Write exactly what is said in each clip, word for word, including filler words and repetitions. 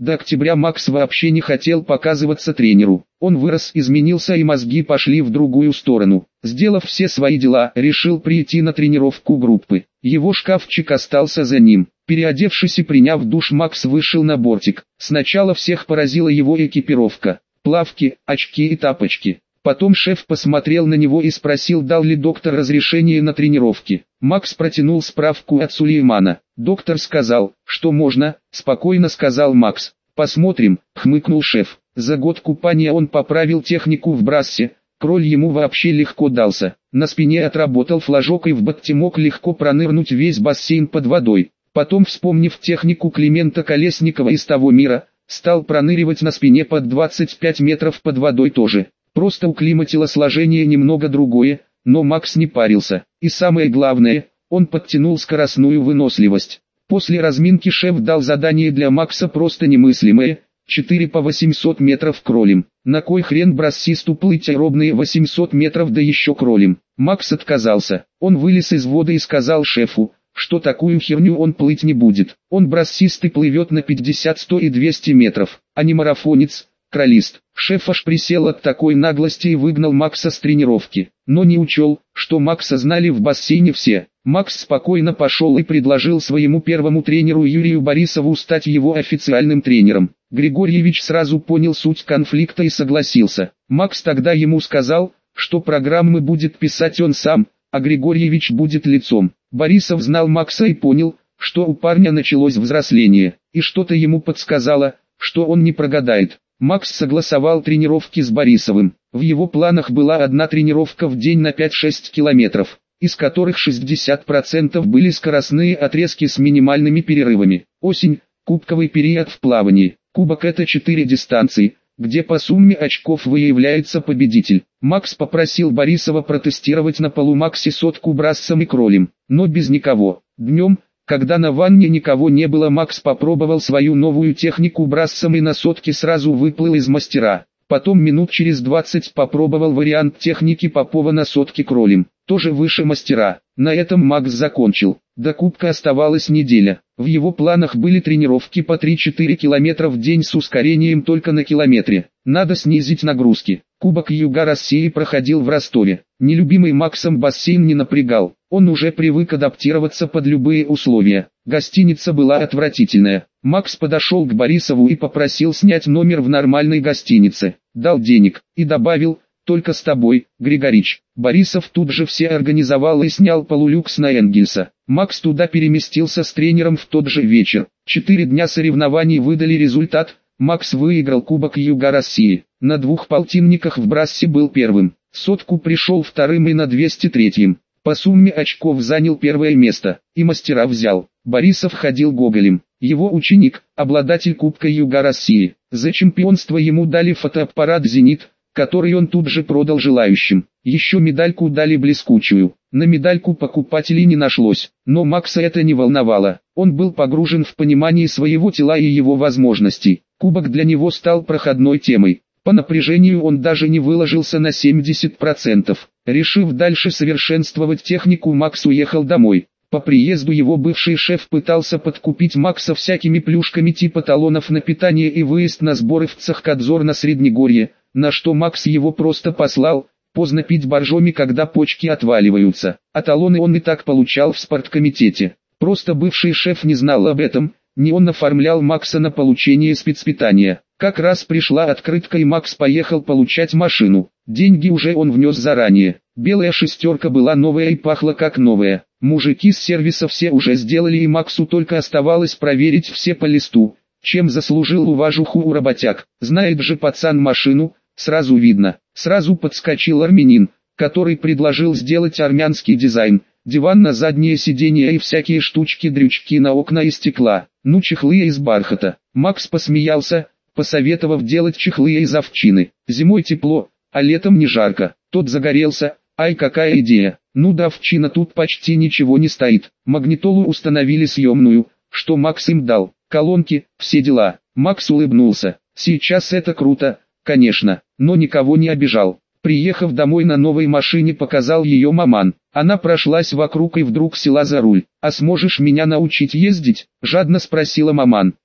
До октября Макс вообще не хотел показываться тренеру. Он вырос, изменился и мозги пошли в другую сторону. Сделав все свои дела, решил прийти на тренировку группы. Его шкафчик остался за ним. Переодевшись и приняв душ, Макс вышел на бортик. Сначала всех поразила его экипировка. Плавки, очки и тапочки. Потом шеф посмотрел на него и спросил, дал ли доктор разрешение на тренировки. Макс протянул справку от Сулеймана. Доктор сказал, что можно, спокойно сказал Макс. Посмотрим, хмыкнул шеф. За год купания он поправил технику в брассе. Кроль ему вообще легко дался. На спине отработал флажок и в бокте мог легко пронырнуть весь бассейн под водой. Потом, вспомнив технику Климента Колесникова из того мира, стал проныривать на спине под двадцать пять метров под водой тоже. Просто у Клима телосложение немного другое, но Макс не парился. И самое главное, он подтянул скоростную выносливость. После разминки шеф дал задание для Макса просто немыслимое – четыре по восемьсот метров кролем. На кой хрен брассисту плыть аэробные восемьсот метров, да еще кролем? Макс отказался. Он вылез из воды и сказал шефу, что такую херню он плыть не будет. Он брассист и плывет на пятьдесят, сто и двести метров, а не марафонец. Кролист. Шеф аж присел от такой наглости и выгнал Макса с тренировки. Но не учел, что Макса знали в бассейне все. Макс спокойно пошел и предложил своему первому тренеру Юрию Борисову стать его официальным тренером. Григорьевич сразу понял суть конфликта и согласился. Макс тогда ему сказал, что программы будет писать он сам, а Григорьевич будет лицом. Борисов знал Макса и понял, что у парня началось взросление, и что-то ему подсказало, что он не прогадает. Макс согласовал тренировки с Борисовым. В его планах была одна тренировка в день на пять-шесть километров, из которых шестьдесят процентов были скоростные отрезки с минимальными перерывами. Осень – кубковый период в плавании. Кубок – это четыре дистанции, где по сумме очков выявляется победитель. Макс попросил Борисова протестировать на полумаксе сотку брассом и кролем, но без никого. Днем, когда на ванне никого не было, Макс попробовал свою новую технику брассом и на сотке сразу выплыл из мастера. Потом минут через двадцать попробовал вариант техники Попова на сотке кролем, тоже выше мастера. На этом Макс закончил. До кубка оставалась неделя. В его планах были тренировки по три-четыре километра в день с ускорением только на километре. Надо снизить нагрузки. Кубок Юга России проходил в Ростове. Нелюбимый Максом бассейн не напрягал. Он уже привык адаптироваться под любые условия. Гостиница была отвратительная. Макс подошел к Борисову и попросил снять номер в нормальной гостинице. Дал денег и добавил: «Только с тобой, Григорич». Борисов тут же все организовал и снял полулюкс на Энгельса. Макс туда переместился с тренером в тот же вечер. Четыре дня соревнований выдали результат. Макс выиграл Кубок Юга России. На двух полтинниках в брассе был первым. Сотку пришел вторым и на двести третьим. По сумме очков занял первое место. И мастера взял. Борисов ходил гоголем. Его ученик, обладатель Кубка Юга России. За чемпионство ему дали фотоаппарат «Зенит», который он тут же продал желающим. Еще медальку дали блескучую. На медальку покупателей не нашлось, но Макса это не волновало. Он был погружен в понимание своего тела и его возможностей. Кубок для него стал проходной темой. По напряжению он даже не выложился на семьдесят процентов. Решив дальше совершенствовать технику, Макс уехал домой. По приезду его бывший шеф пытался подкупить Макса всякими плюшками типа талонов на питание и выезд на сборы в Цахкадзор на Среднегорье, на что Макс его просто послал. Поздно пить боржоми, когда почки отваливаются, а талоны он и так получал в спорткомитете. Просто бывший шеф не знал об этом, не он оформлял Макса на получение спецпитания. Как раз пришла открытка и Макс поехал получать машину. Деньги уже он внес заранее. Белая шестерка была новая и пахла как новая. Мужики с сервиса все уже сделали, и Максу только оставалось проверить все по листу, чем заслужил уважуху у работяг. Знает же пацан машину, сразу видно. Сразу подскочил армянин, который предложил сделать армянский дизайн. Диван на заднее сиденье и всякие штучки-дрючки на окна из стекла. Ну, чехлы из бархата. Макс посмеялся, посоветовав делать чехлы из овчины. Зимой тепло, а летом не жарко. Тот загорелся. Ай, какая идея. Ну да, овчина тут почти ничего не стоит. Магнитолу установили съемную, что Макс им дал. Колонки, все дела. Макс улыбнулся. Сейчас это круто, конечно, но никого не обижал. Приехав домой на новой машине, показал ее маман. Она прошлась вокруг и вдруг села за руль. «А сможешь меня научить ездить?» – жадно спросила маман.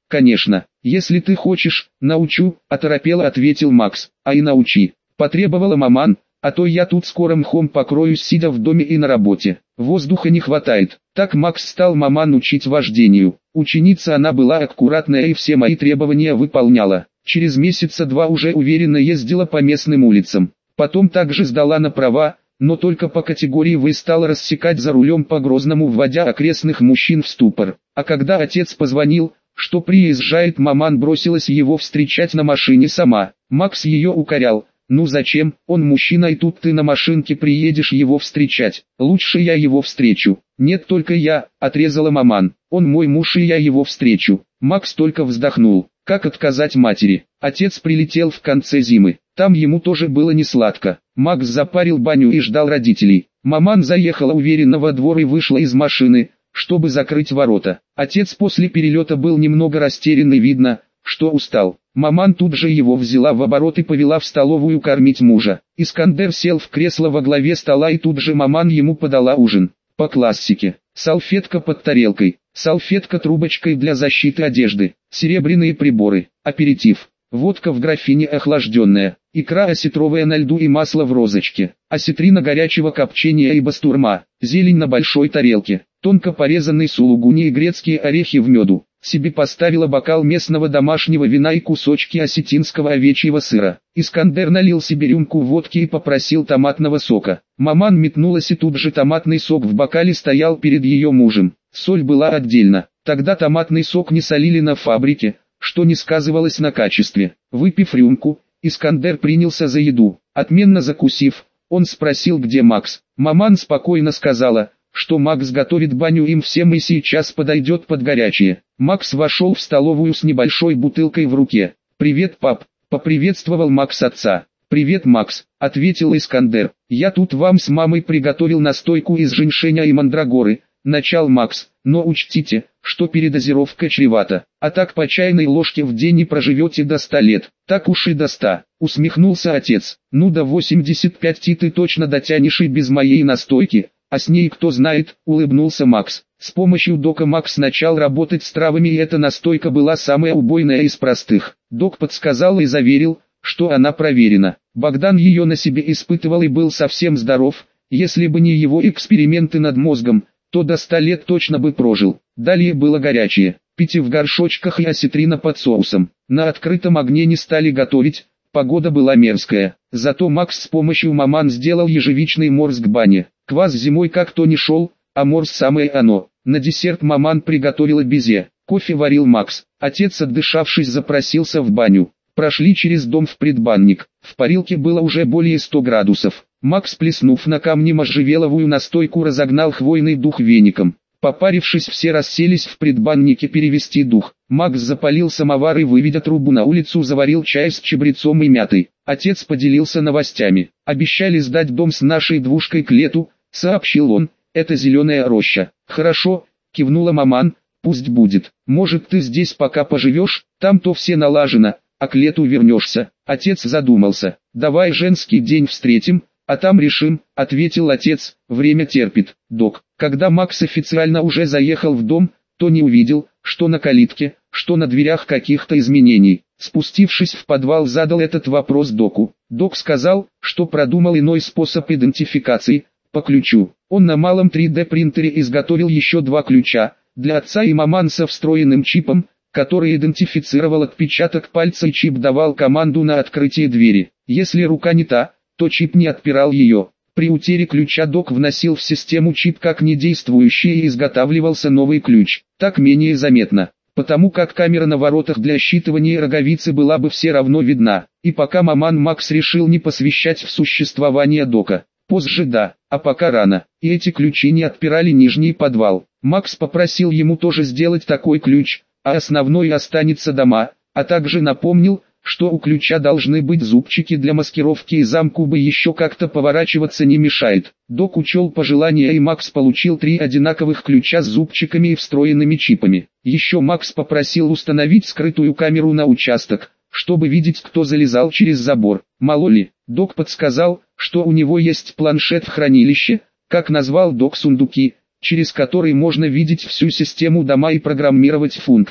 конечно, если ты хочешь, научу, оторопело ответил Макс. А и научи, потребовала маман, а то я тут скоро мхом покроюсь, сидя в доме и на работе. Воздуха не хватает. Так Макс стал маман учить вождению. Ученица она была аккуратная и все мои требования выполняла. Через месяца два уже уверенно ездила по местным улицам. Потом также сдала на права, но только по категории В стала рассекать за рулем по Грозному, вводя окрестных мужчин в ступор. А когда отец позвонил, что приезжает, маман бросилась его встречать на машине сама. Макс ее укорял: «Ну зачем, он мужчина и тут ты на машинке приедешь его встречать, лучше я его встречу». «Нет, только я», — отрезала маман, «он мой муж и я его встречу». Макс только вздохнул. Как отказать матери? Отец прилетел в конце зимы, там ему тоже было не сладко. Макс запарил баню и ждал родителей. Маман заехала уверенно во двор и вышла из машины, чтобы закрыть ворота. Отец после перелета был немного растерян и видно, что устал. Маман тут же его взяла в оборот и повела в столовую кормить мужа. Искандер сел в кресло во главе стола и тут же маман ему подала ужин. По классике. Салфетка под тарелкой, салфетка трубочкой для защиты одежды, серебряные приборы, аперитив, водка в графине охлажденная, икра осетровая на льду и масло в розочке, осетрина горячего копчения и бастурма, зелень на большой тарелке, тонко порезанный сулугуни и грецкие орехи в меду. Себе поставила бокал местного домашнего вина и кусочки осетинского овечьего сыра. Искандер налил себе рюмку водки и попросил томатного сока. Маман метнулась, и тут же томатный сок в бокале стоял перед ее мужем. Соль была отдельно. Тогда томатный сок не солили на фабрике, что не сказывалось на качестве. Выпив рюмку, Искандер принялся за еду. Отменно закусив, он спросил, где Макс. Маман спокойно сказала, что Макс готовит баню им всем и сейчас подойдет под горячее. Макс вошел в столовую с небольшой бутылкой в руке. «Привет, пап», — поприветствовал Макс отца. «Привет, Макс», — ответил Искандер. «Я тут вам с мамой приготовил настойку из женьшеня и мандрагоры», — начал Макс. «Но учтите, что передозировка чревата, а так по чайной ложке в день не проживете до ста лет». «Так уж и до ста», — усмехнулся отец. «Ну до восьмидесяти пяти ты точно дотянешь и без моей настойки. А с ней кто знает», — улыбнулся Макс. С помощью Дока Макс начал работать с травами, и эта настойка была самая убойная из простых. Док подсказал и заверил, что она проверена. Богдан ее на себе испытывал и был совсем здоров. Если бы не его эксперименты над мозгом, то до ста лет точно бы прожил. Далее было горячее. Питье в горшочках и осетрина под соусом. На открытом огне не стали готовить. Погода была мерзкая. Зато Макс с помощью маман сделал ежевичный морс к бане. Квас зимой как-то не шел, а морс самое оно. На десерт маман приготовила безе. Кофе варил Макс. Отец, отдышавшись, запросился в баню. Прошли через дом в предбанник. В парилке было уже более ста градусов. Макс, плеснув на камни можжевеловую настойку, разогнал хвойный дух веником. Попарившись, все расселись в предбаннике перевести дух. Макс запалил самовар и, выведя трубу на улицу, заварил чай с чабрецом и мятой. Отец поделился новостями. «Обещали сдать дом с нашей двушкой к лету», — сообщил он. «Это зеленая роща». «Хорошо», — кивнула маман, — «пусть будет. Может, ты здесь пока поживешь, там-то все налажено, а к лету вернешься». Отец задумался. «Давай женский день встретим, а там решим», — ответил отец. «Время терпит, док». Когда Макс официально уже заехал в дом, то не увидел, что на калитке, что на дверях каких-то изменений. Спустившись в подвал, задал этот вопрос доку. Док сказал, что продумал иной способ идентификации, по ключу. Он на малом три дэ принтере изготовил еще два ключа, для отца и маман со встроенным чипом, который идентифицировал отпечаток пальца, и чип давал команду на открытие двери. Если рука не та, то чип не отпирал ее. При утере ключа док вносил в систему чип как недействующий и изготавливался новый ключ. Так менее заметно, потому как камера на воротах для считывания роговицы была бы все равно видна. И пока маман Макс решил не посвящать в существование дока. Позже да, а пока рано. И эти ключи не отпирали нижний подвал. Макс попросил ему тоже сделать такой ключ, а основной останется дома, а также напомнил, что у ключа должны быть зубчики для маскировки, и замку бы еще как-то поворачиваться не мешает. Док учел пожелания, и Макс получил три одинаковых ключа с зубчиками и встроенными чипами. Еще Макс попросил установить скрытую камеру на участок, чтобы видеть, кто залезал через забор. Мало ли, док подсказал, что у него есть планшет в хранилище, как назвал док сундуки, через который можно видеть всю систему дома и программировать функции.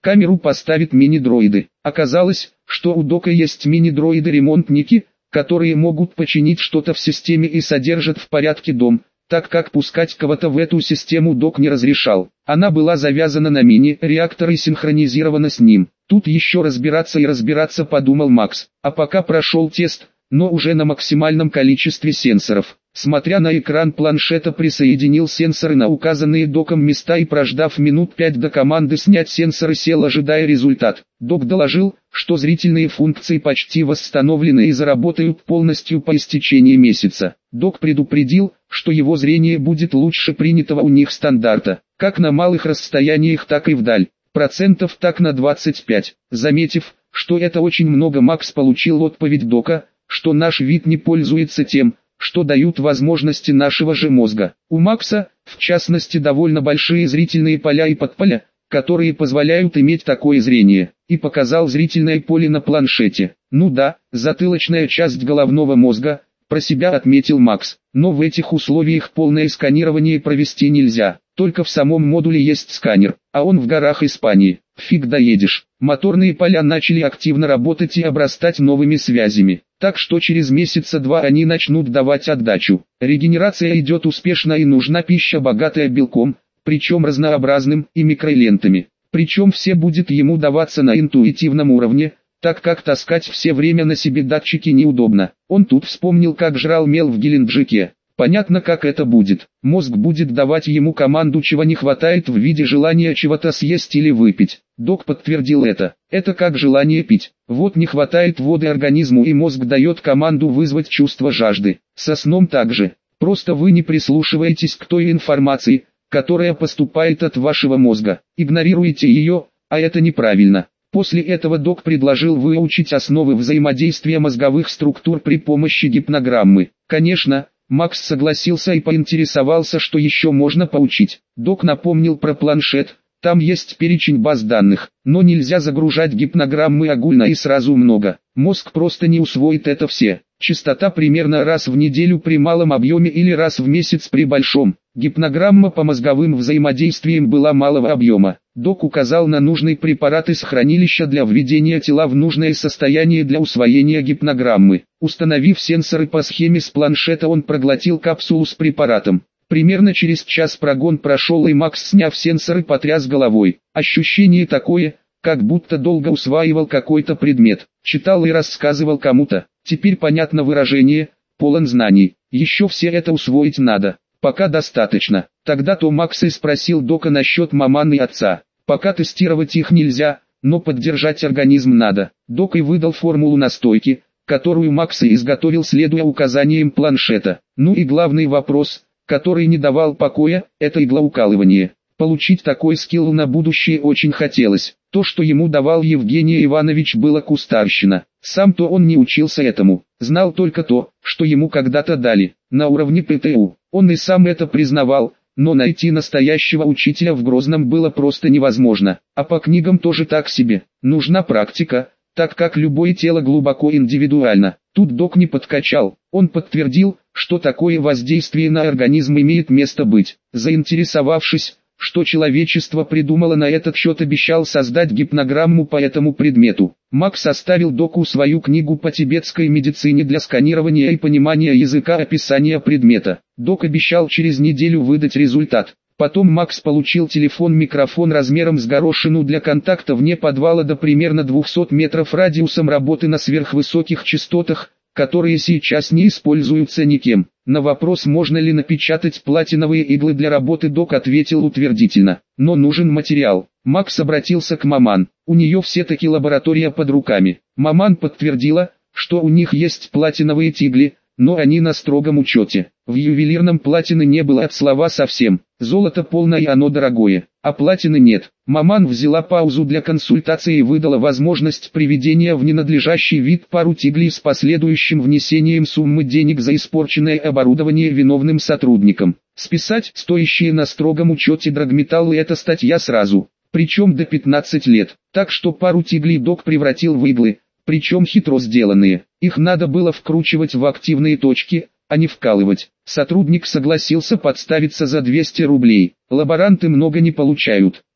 камеру поставят мини-дроиды. Оказалось, что у Дока есть мини-дроиды-ремонтники, которые могут починить что-то в системе и содержат в порядке дом, так как пускать кого-то в эту систему Док не разрешал. Она была завязана на мини-реактор и синхронизирована с ним. Тут еще разбираться и разбираться, подумал Макс. А пока прошел тест, но уже на максимальном количестве сенсоров. Смотря на экран планшета, присоединил сенсоры на указанные Доком места и, прождав минут пять до команды снять сенсоры, сел, ожидая результат. Док доложил, что зрительные функции почти восстановлены и заработают полностью по истечении месяца. Док предупредил, что его зрение будет лучше принятого у них стандарта, как на малых расстояниях, так и вдаль, процентов так на двадцать пять. Заметив, что это очень много, Макс получил отповедь Дока, что наш вид не пользуется тем, что дают возможности нашего же мозга. У Макса, в частности, довольно большие зрительные поля и подполя, которые позволяют иметь такое зрение, и показал зрительное поле на планшете. Ну да, затылочная часть головного мозга, про себя отметил Макс, но в этих условиях полное сканирование провести нельзя, только в самом модуле есть сканер, а он в горах Испании. Фиг доедешь. Моторные поля начали активно работать и обрастать новыми связями, так что через месяца два они начнут давать отдачу. Регенерация идет успешно и нужна пища, богатая белком, причем разнообразным, и микролентами. Причем все будет ему даваться на интуитивном уровне, так как таскать все время на себе датчики неудобно. Он тут вспомнил, как жрал мел в Геленджике. Понятно, как это будет. Мозг будет давать ему команду, чего не хватает, в виде желания чего-то съесть или выпить. Док подтвердил это. Это как желание пить. Вот не хватает воды организму, и мозг дает команду вызвать чувство жажды. Со сном также. Просто вы не прислушиваетесь к той информации, которая поступает от вашего мозга. Игнорируете ее, а это неправильно. После этого Док предложил выучить основы взаимодействия мозговых структур при помощи гипнограммы. Конечно, Макс согласился и поинтересовался, что еще можно поучить. Док напомнил про планшет, там есть перечень баз данных, но нельзя загружать гипнограммы огульно и сразу много. Мозг просто не усвоит это все. Частота примерно раз в неделю при малом объеме или раз в месяц при большом. Гипнограмма по мозговым взаимодействиям была малого объема. Док указал на нужный препарат из хранилища для введения тела в нужное состояние для усвоения гипнограммы. Установив сенсоры по схеме с планшета, он проглотил капсулу с препаратом. Примерно через час прогон прошел, и Макс, сняв сенсоры, потряс головой. Ощущение такое, как будто долго усваивал какой-то предмет, читал и рассказывал кому-то. Теперь понятно выражение, полон знаний. Еще все это усвоить надо. Пока достаточно. Тогда-то Макс и спросил Дока насчет маман и отца. Пока тестировать их нельзя, но поддержать организм надо. Док и выдал формулу настойки, которую Макс и изготовил, следуя указаниям планшета. Ну и главный вопрос, который не давал покоя, это иглоукалывание. Получить такой скилл на будущее очень хотелось. То, что ему давал Евгений Иванович, было кустарщина. Сам-то он не учился этому, знал только то, что ему когда-то дали, на уровне ПТУ. Он и сам это признавал, но найти настоящего учителя в Грозном было просто невозможно. А по книгам тоже так себе. Нужна практика, так как любое тело глубоко индивидуально. Тут Док не подкачал. Он подтвердил, что такое воздействие на организм имеет место быть. Заинтересовавшись, что человечество придумало на этот счет, обещал создать гипнограмму по этому предмету. Макс оставил Доку свою книгу по тибетской медицине для сканирования и понимания языка описания предмета. Док обещал через неделю выдать результат. Потом Макс получил телефон-микрофон размером с горошину для контакта вне подвала до примерно двухсот метров радиусом работы на сверхвысоких частотах, которые сейчас не используются никем. На вопрос, можно ли напечатать платиновые иглы для работы, Док ответил утвердительно. Но нужен материал. Макс обратился к маман. У нее все-таки лаборатория под руками. Маман подтвердила, что у них есть платиновые тигли, но они на строгом учете. В ювелирном платины не было от слова совсем. Золото полно и оно дорогое, а платины нет. Маман взяла паузу для консультации и выдала возможность приведения в ненадлежащий вид пару тиглей с последующим внесением суммы денег за испорченное оборудование виновным сотрудникам. Списать стоящие на строгом учете драгметаллы — это статья сразу, причем до пятнадцати лет. Так что пару тиглей Док превратил в иглы, причем хитро сделанные. Их надо было вкручивать в активные точки, а не вкалывать. Сотрудник согласился подставиться за двести рублей. Лаборанты много не получают.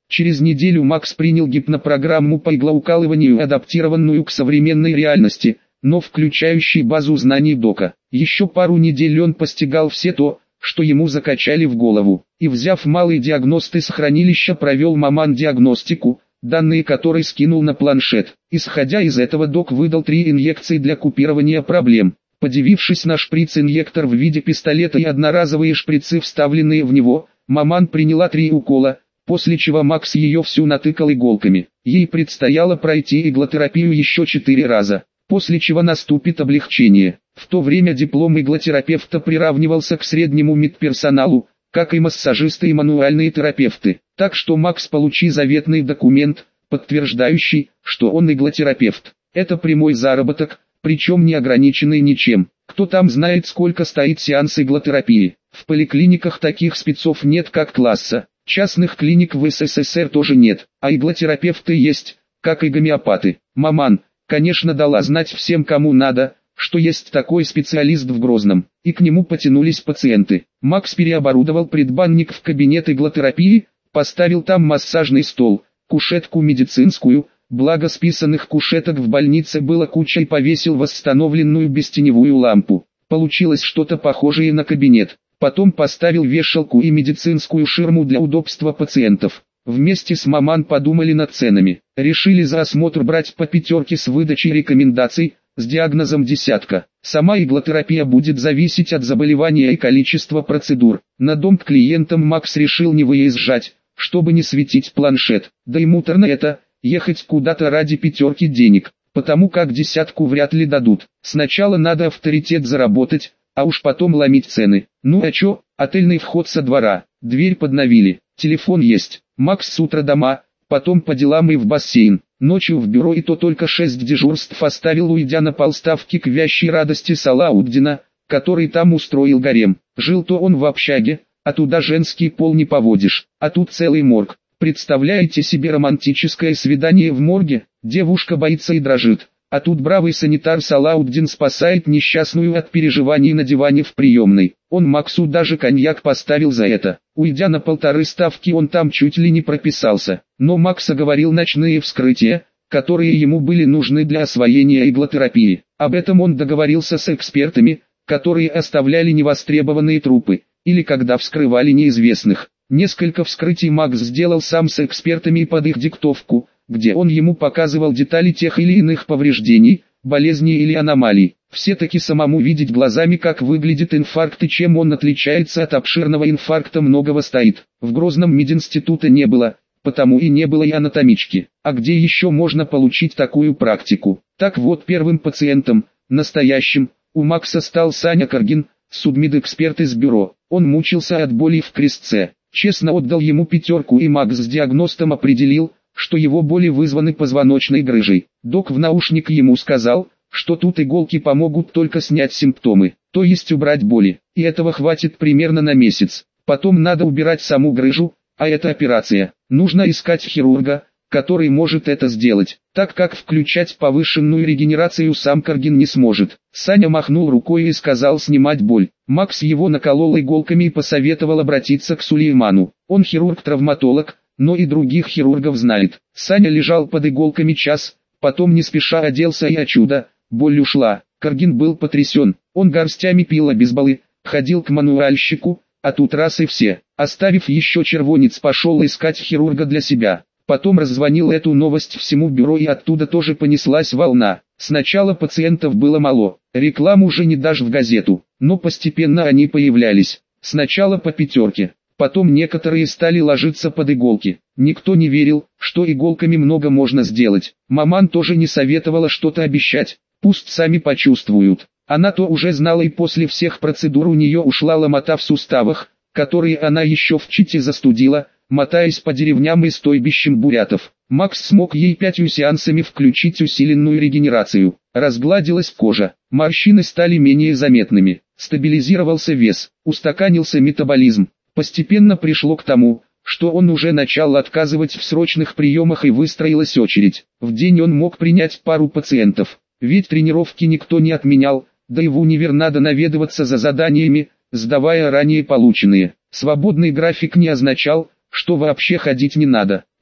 Через неделю Макс принял гипнопрограмму по иглоукалыванию, адаптированную к современной реальности, но включающей базу знаний Дока. Еще пару недель он постигал все то, что ему закачали в голову, и, взяв малый диагност из хранилища, провел маман-диагностику, данные которой скинул на планшет. Исходя из этого, Док выдал три инъекции для купирования проблем. Подивившись на шприц-инъектор в виде пистолета и одноразовые шприцы, вставленные в него, маман приняла три укола, после чего Макс ее всю натыкал иголками. Ей предстояло пройти иглотерапию еще четыре раза, после чего наступит облегчение. В то время диплом иглотерапевта приравнивался к среднему медперсоналу, как и массажисты и мануальные терапевты. Так что Макс получил заветный документ, подтверждающий, что он иглотерапевт. Это прямой заработок, причем не ограниченный ничем. Кто там знает, сколько стоит сеанс иглотерапии. В поликлиниках таких спецов нет как класса. Частных клиник в СССР тоже нет, а иглотерапевты есть, как и гомеопаты. Маман, конечно, дала знать всем, кому надо, что есть такой специалист в Грозном, и к нему потянулись пациенты. Макс переоборудовал предбанник в кабинет иглотерапии, поставил там массажный стол, кушетку медицинскую, благо списанных кушеток в больнице было куча, и повесил восстановленную бестеневую лампу. Получилось что-то похожее на кабинет. Потом поставил вешалку и медицинскую ширму для удобства пациентов. Вместе с маман подумали над ценами. Решили за осмотр брать по пятерке с выдачей рекомендаций, с диагнозом десятка. Сама иглотерапия будет зависеть от заболевания и количества процедур. На дом к клиентам Макс решил не выезжать, чтобы не светить планшет. Да и муторно это, ехать куда-то ради пятерки денег, потому как десятку вряд ли дадут. Сначала надо авторитет заработать, а уж потом ломить цены. Ну а чё, отельный вход со двора, дверь подновили, телефон есть. Макс с утра дома, потом по делам и в бассейн. Ночью в бюро, и то только шесть дежурств оставил, уйдя на полставки к вящей радости Салауддина, который там устроил гарем. Жил-то он в общаге, а туда женский пол не поводишь, а тут целый морг. Представляете себе романтическое свидание в морге? Девушка боится и дрожит. А тут бравый санитар Салауддин спасает несчастную от переживаний на диване в приемной. Он Максу даже коньяк поставил за это. Уйдя на полторы ставки, он там чуть ли не прописался. Но Макс оговорил ночные вскрытия, которые ему были нужны для освоения иглотерапии. Об этом он договорился с экспертами, которые оставляли невостребованные трупы, или когда вскрывали неизвестных. Несколько вскрытий Макс сделал сам с экспертами под их диктовку, где он ему показывал детали тех или иных повреждений, болезней или аномалий. Все-таки самому видеть глазами, как выглядит инфаркт и чем он отличается от обширного инфаркта, многого стоит. В Грозном мединститута не было, потому и не было и анатомички. А где еще можно получить такую практику? Так вот, первым пациентом, настоящим, у Макса стал Саня Каргин, судмедэксперт из бюро. Он мучился от боли в крестце. Честно отдал ему пятерку, и Макс с диагностом определил, что его боли вызваны позвоночной грыжей. Док в наушник ему сказал, что тут иголки помогут только снять симптомы, то есть убрать боли, и этого хватит примерно на месяц. Потом надо убирать саму грыжу, а это операция. Нужно искать хирурга, который может это сделать, так как включать повышенную регенерацию сам Каргин не сможет. Саня махнул рукой и сказал снимать боль. Макс его наколол иголками и посоветовал обратиться к Сулейману. Он хирург-травматолог, но и других хирургов знает. Саня лежал под иголками час, потом не спеша оделся, и о чудо, боль ушла. Каргин был потрясен. Он горстями пил обезболы, ходил к мануальщику, а тут раз и все. Оставив еще червонец, пошел искать хирурга для себя. Потом раззвонил эту новость всему бюро, и оттуда тоже понеслась волна. Сначала пациентов было мало, рекламу уже не дашь в газету, но постепенно они появлялись. Сначала по пятерке, потом некоторые стали ложиться под иголки. Никто не верил, что иголками много можно сделать. Маман тоже не советовала что-то обещать, пусть сами почувствуют. Она то уже знала, и после всех процедур у нее ушла ломота в суставах, которые она еще в Чите застудила, мотаясь по деревням и стойбищам бурятов. Макс смог ей пятью сеансами включить усиленную регенерацию. Разгладилась кожа, морщины стали менее заметными, стабилизировался вес, устаканился метаболизм. Постепенно пришло к тому, что он уже начал отказывать в срочных приемах, и выстроилась очередь. В день он мог принять пару пациентов, ведь тренировки никто не отменял, да и в универ надо наведываться за заданиями, сдавая ранее полученные. Свободный график не означал, что вообще ходить не надо.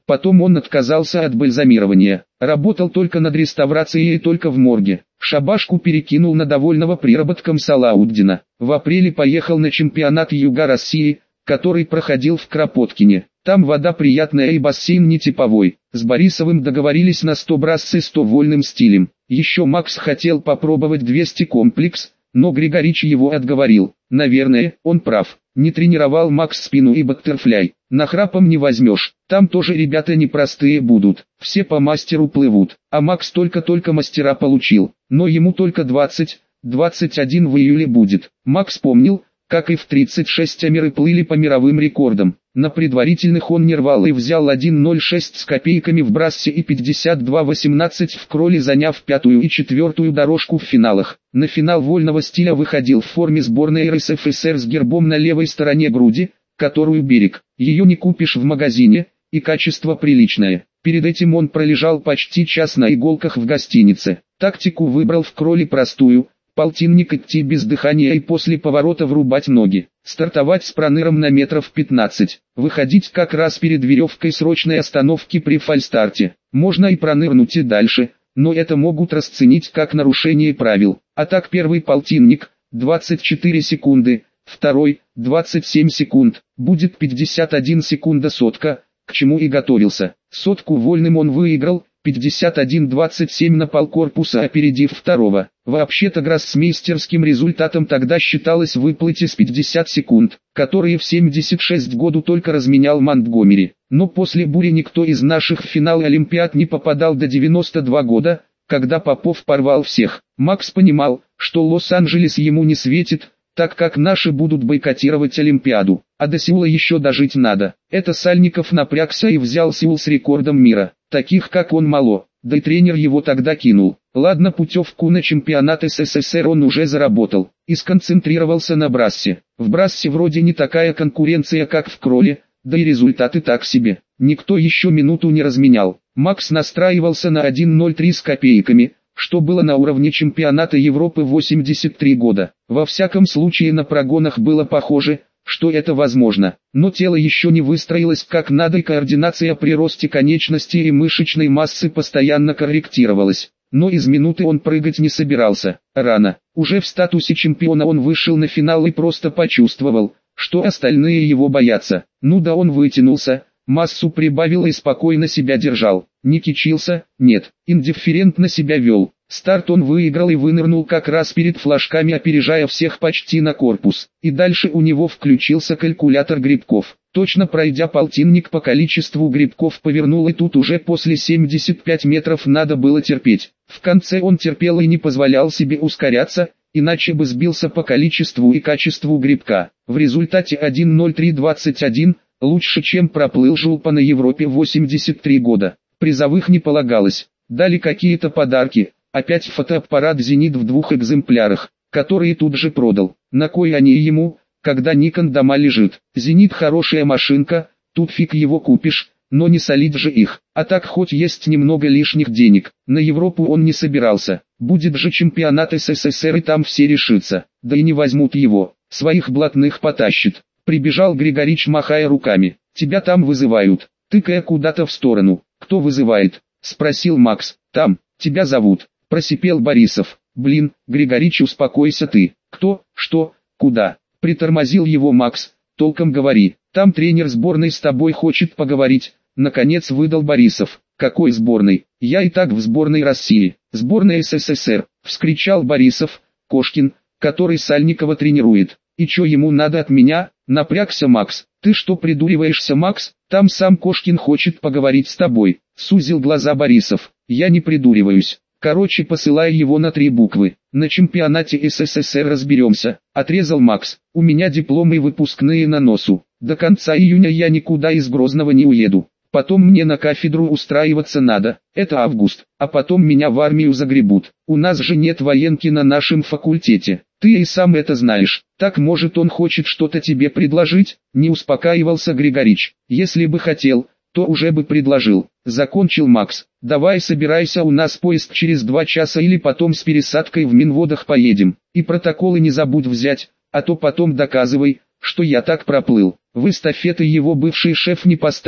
Потом он отказался от бальзамирования, работал только над реставрацией и только в морге. Шабашку перекинул на довольного приработком Салауддина. В апреле поехал на чемпионат Юга России, который проходил в Кропоткине. Там вода приятная и бассейн не типовой. С Борисовым договорились на сто брассы сто вольным стилем. Еще Макс хотел попробовать двести комплекс, но Григорич его отговорил. Наверное, он прав. Не тренировал Макс спину и баттерфляй. Нахрапом не возьмешь. Там тоже ребята непростые будут. Все по мастеру плывут. А Макс только-только мастера получил. Но ему только двадцать, двадцать один в июле будет. Макс помнил, как и в тридцать шесть амеры плыли по мировым рекордам. На предварительных он не рвал и взял один ноль шесть с копейками в брассе и пятьдесят два восемнадцать в кроле, заняв пятую и четвертую дорожку в финалах. На финал вольного стиля выходил в форме сборной эр эс эф эс эр с гербом на левой стороне груди, которую берег. Ее не купишь в магазине, и качество приличное. Перед этим он пролежал почти час на иголках в гостинице. Тактику выбрал в кроле простую. Полтинник идти без дыхания и после поворота врубать ноги. Стартовать с проныром на метров пятнадцать. Выходить как раз перед веревкой срочной остановки при фальстарте. Можно и пронырнуть и дальше, но это могут расценить как нарушение правил. А так первый полтинник, двадцать четыре секунды, второй, двадцать семь секунд, будет пятьдесят один секунда сотка, к чему и готовился. Сотку вольным он выиграл, пятьдесят один двадцать семь на полкорпуса, опередив второго. Вообще-то гроссмейстерским результатом тогда считалось выплыть из пятьдесят секунд, которые в семьдесят шесть году только разменял Монтгомери. Но после бури никто из наших в финалы Олимпиад не попадал до девяносто два года, когда Попов порвал всех. Макс понимал, что Лос-Анджелес ему не светит, так как наши будут бойкотировать Олимпиаду, а до Сеула еще дожить надо. Это Сальников напрягся и взял Сеул с рекордом мира. Таких как он мало, да и тренер его тогда кинул. Ладно, путевку на чемпионат эс эс эс эр он уже заработал, и сконцентрировался на брассе. В брассе вроде не такая конкуренция, как в кроле, да и результаты так себе. Никто еще минуту не разменял. Макс настраивался на один ноль три с копейками, что было на уровне чемпионата Европы восемьдесят три года. Во всяком случае на прогонах было похоже, что это возможно, но тело еще не выстроилось как надо и координация при росте конечностей и мышечной массы постоянно корректировалась. Но из минуты он прыгать не собирался, рано. Уже в статусе чемпиона он вышел на финал и просто почувствовал, что остальные его боятся. Ну да, он вытянулся, массу прибавил и спокойно себя держал. Не кичился, нет, индифферентно себя вел. Старт он выиграл и вынырнул как раз перед флажками, опережая всех почти на корпус. И дальше у него включился калькулятор грибков. Точно пройдя полтинник по количеству грибков повернул, и тут уже после семидесяти пяти метров надо было терпеть. В конце он терпел и не позволял себе ускоряться, иначе бы сбился по количеству и качеству грибка. В результате один ноль три двадцать один, лучше чем проплыл Жулпа на Европе восемьдесят три года. Призовых не полагалось, дали какие-то подарки. Опять фотоаппарат «Зенит» в двух экземплярах, которые тут же продал. На кой они ему, когда Никон дома лежит? «Зенит» хорошая машинка, тут фиг его купишь, но не солить же их. А так хоть есть немного лишних денег. На Европу он не собирался. Будет же чемпионат эс эс эс эр и там все решится. Да и не возьмут его, своих блатных потащит. Прибежал Григорич, махая руками. «Тебя там вызывают», тыкая куда-то в сторону. «Кто вызывает?» — спросил Макс. «Там, тебя зовут». Просипел Борисов. «Блин, Григорич, успокойся ты. Кто, что, куда?» Притормозил его Макс. «Толком говори. Там тренер сборной с тобой хочет поговорить». Наконец выдал Борисов. «Какой сборной? Я и так в сборной России. Сборная эс эс эс эр», — вскричал Борисов. «Кошкин, который Сальникова тренирует. И чё ему надо от меня?» — напрягся Макс. «Ты что придуриваешься, Макс? Там сам Кошкин хочет поговорить с тобой», — сузил глаза Борисов. «Я не придуриваюсь. Короче, посылай его на три буквы. На чемпионате эс эс эс эр разберемся», — отрезал Макс. «У меня дипломы и выпускные на носу. До конца июня я никуда из Грозного не уеду. Потом мне на кафедру устраиваться надо, это август, а потом меня в армию загребут. У нас же нет военки на нашем факультете. Ты и сам это знаешь. Так может он хочет что-то тебе предложить?» Не успокаивался Григорич. «Если бы хотел, то уже бы предложил», — закончил Макс. «Давай собирайся, у нас поезд через два часа или потом с пересадкой в Минводах поедем. И протоколы не забудь взять, а то потом доказывай, что я так проплыл». В эстафеты его бывший шеф не поставил.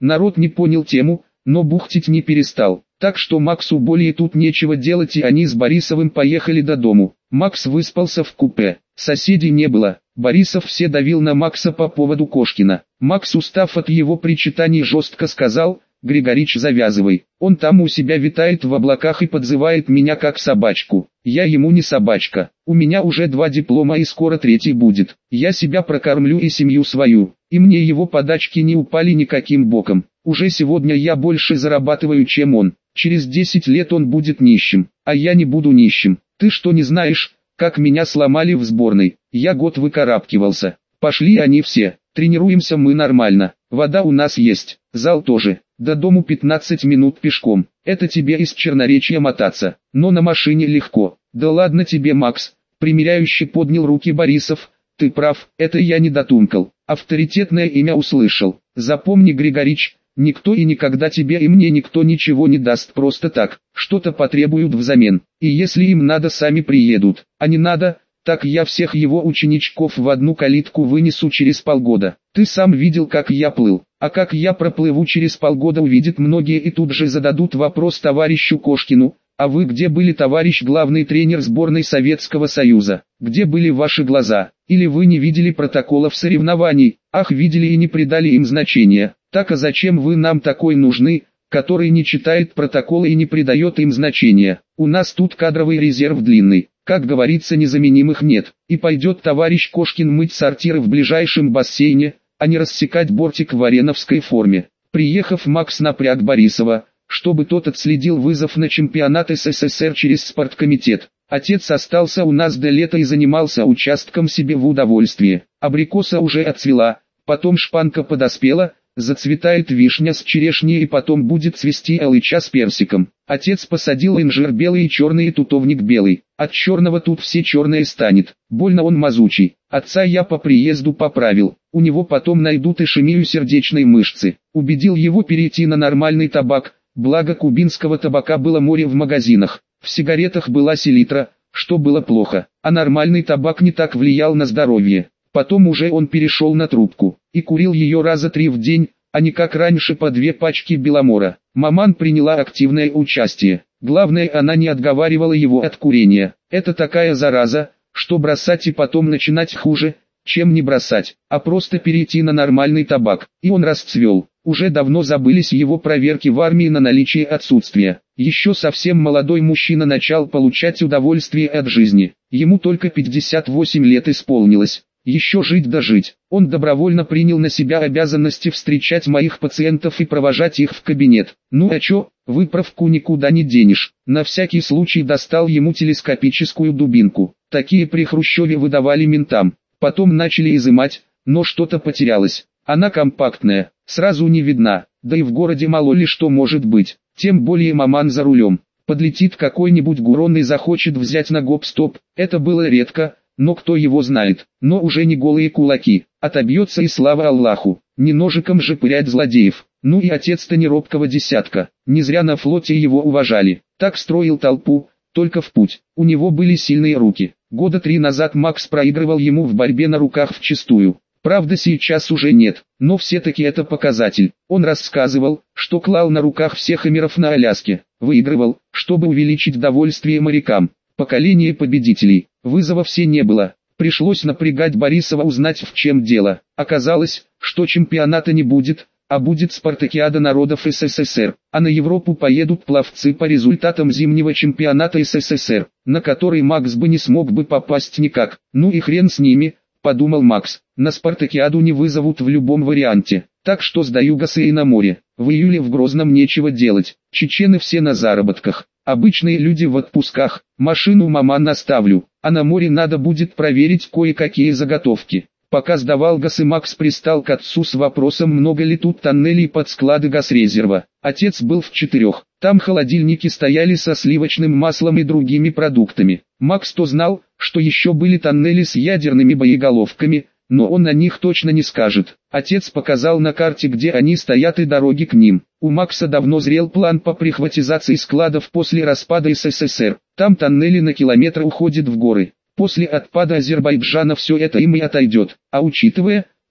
Народ не понял тему, но бухтить не перестал. Так что Максу более тут нечего делать, и они с Борисовым поехали до дому. Макс выспался в купе, соседей не было. Борисов все давил на Макса по поводу Кошкина. Макс, устав от его причитаний, жестко сказал: «Григорич, завязывай, он там у себя витает в облаках и подзывает меня как собачку. Я ему не собачка, у меня уже два диплома и скоро третий будет. Я себя прокормлю и семью свою, и мне его подачки не упали никаким боком. Уже сегодня я больше зарабатываю, чем он. Через десять лет он будет нищим, а я не буду нищим. Ты что, не знаешь, как меня сломали в сборной? Я год выкарабкивался. Пошли они все, тренируемся мы нормально, вода у нас есть, зал тоже. До дому пятнадцать минут пешком, это тебе из Черноречья мотаться, но на машине легко». «Да ладно тебе, Макс», примиряюще поднял руки Борисов, «ты прав, это я не дотумкал, авторитетное имя услышал. Запомни, Григорич, никто и никогда тебе и мне никто ничего не даст просто так, что-то потребуют взамен, и если им надо, сами приедут, а не надо, так я всех его ученичков в одну калитку вынесу через полгода. Ты сам видел, как я плыл, а как я проплыву через полгода, увидят многие и тут же зададут вопрос товарищу Кошкину: а вы где были, товарищ главный тренер сборной Советского Союза? Где были ваши глаза? Или вы не видели протоколов соревнований? Ах, видели и не придали им значения. Так а зачем вы нам такой нужны, который не читает протоколы и не придает им значения? У нас тут кадровый резерв длинный. Как говорится, незаменимых нет, и пойдет товарищ Кошкин мыть сортиры в ближайшем бассейне, а не рассекать бортик в ареновской форме». Приехав, Макс напряг Борисова, чтобы тот отследил вызов на чемпионат СССР через спорткомитет. Отец остался у нас до лета и занимался участком себе в удовольствие. Абрикоса уже отцвела, потом шпанка подоспела, зацветает вишня с черешней и потом будет цвести алыча с персиком. Отец посадил инжир белый и черный и тутовник белый. От черного тут все черное станет, больно он мазучий. Отца я по приезду поправил, у него потом найдут ишемию сердечной мышцы. Убедил его перейти на нормальный табак, благо кубинского табака было море в магазинах. В сигаретах была селитра, что было плохо, а нормальный табак не так влиял на здоровье. Потом уже он перешел на трубку, и курил ее раза три в день, а не как раньше по две пачки Беломора. Маман приняла активное участие. Главное, она не отговаривала его от курения. Это такая зараза, что бросать и потом начинать хуже, чем не бросать, а просто перейти на нормальный табак. И он расцвел. Уже давно забылись его проверки в армии на наличие отсутствия. Еще совсем молодой мужчина начал получать удовольствие от жизни. Ему только пятьдесят восемь лет исполнилось. Еще жить да жить. Он добровольно принял на себя обязанности встречать моих пациентов и провожать их в кабинет. Ну а чё, выправку никуда не денешь. На всякий случай достал ему телескопическую дубинку. Такие при Хрущеве выдавали ментам. Потом начали изымать, но что-то потерялось. Она компактная, сразу не видна, да и в городе мало ли что может быть. Тем более маман за рулем. Подлетит какой-нибудь гурон и захочет взять на гоп-стоп. Это было редко. Но кто его знает, но уже не голые кулаки, отобьется и слава Аллаху, не ножиком же пырять злодеев. Ну и отец-то не робкого десятка, не зря на флоте его уважали, так строил толпу, только в путь. У него были сильные руки. Года три назад Макс проигрывал ему в борьбе на руках вчистую. Правда, сейчас уже нет, но все-таки это показатель. Он рассказывал, что клал на руках всех эмиров на Аляске, выигрывал, чтобы увеличить довольствие морякам. Поколение победителей. Вызова все не было. Пришлось напрягать Борисова узнать, в чем дело. Оказалось, что чемпионата не будет, а будет спартакиада народов СССР. А на Европу поедут пловцы по результатам зимнего чемпионата СССР, на который Макс бы не смог бы попасть никак. Ну и хрен с ними, подумал Макс. На спартакиаду не вызовут в любом варианте. Так что сдаю ГАСы и на море. В июле в Грозном нечего делать. Чечены все на заработках. Обычные люди в отпусках. Машину маман оставлю, а на море надо будет проверить кое-какие заготовки. Пока сдавал ГАСы, Макс пристал к отцу с вопросом, много ли тут тоннелей под склады газрезерва. Отец был в четырех. Там холодильники стояли со сливочным маслом и другими продуктами. Макс то знал, что еще были тоннели с ядерными боеголовками, но он о них точно не скажет. Отец показал на карте, где они стоят, и дороги к ним. У Макса давно зрел план по прихватизации складов после распада СССР. Там тоннели на километр уходят в горы. После отпада Азербайджана все это им и отойдет. А учитывая,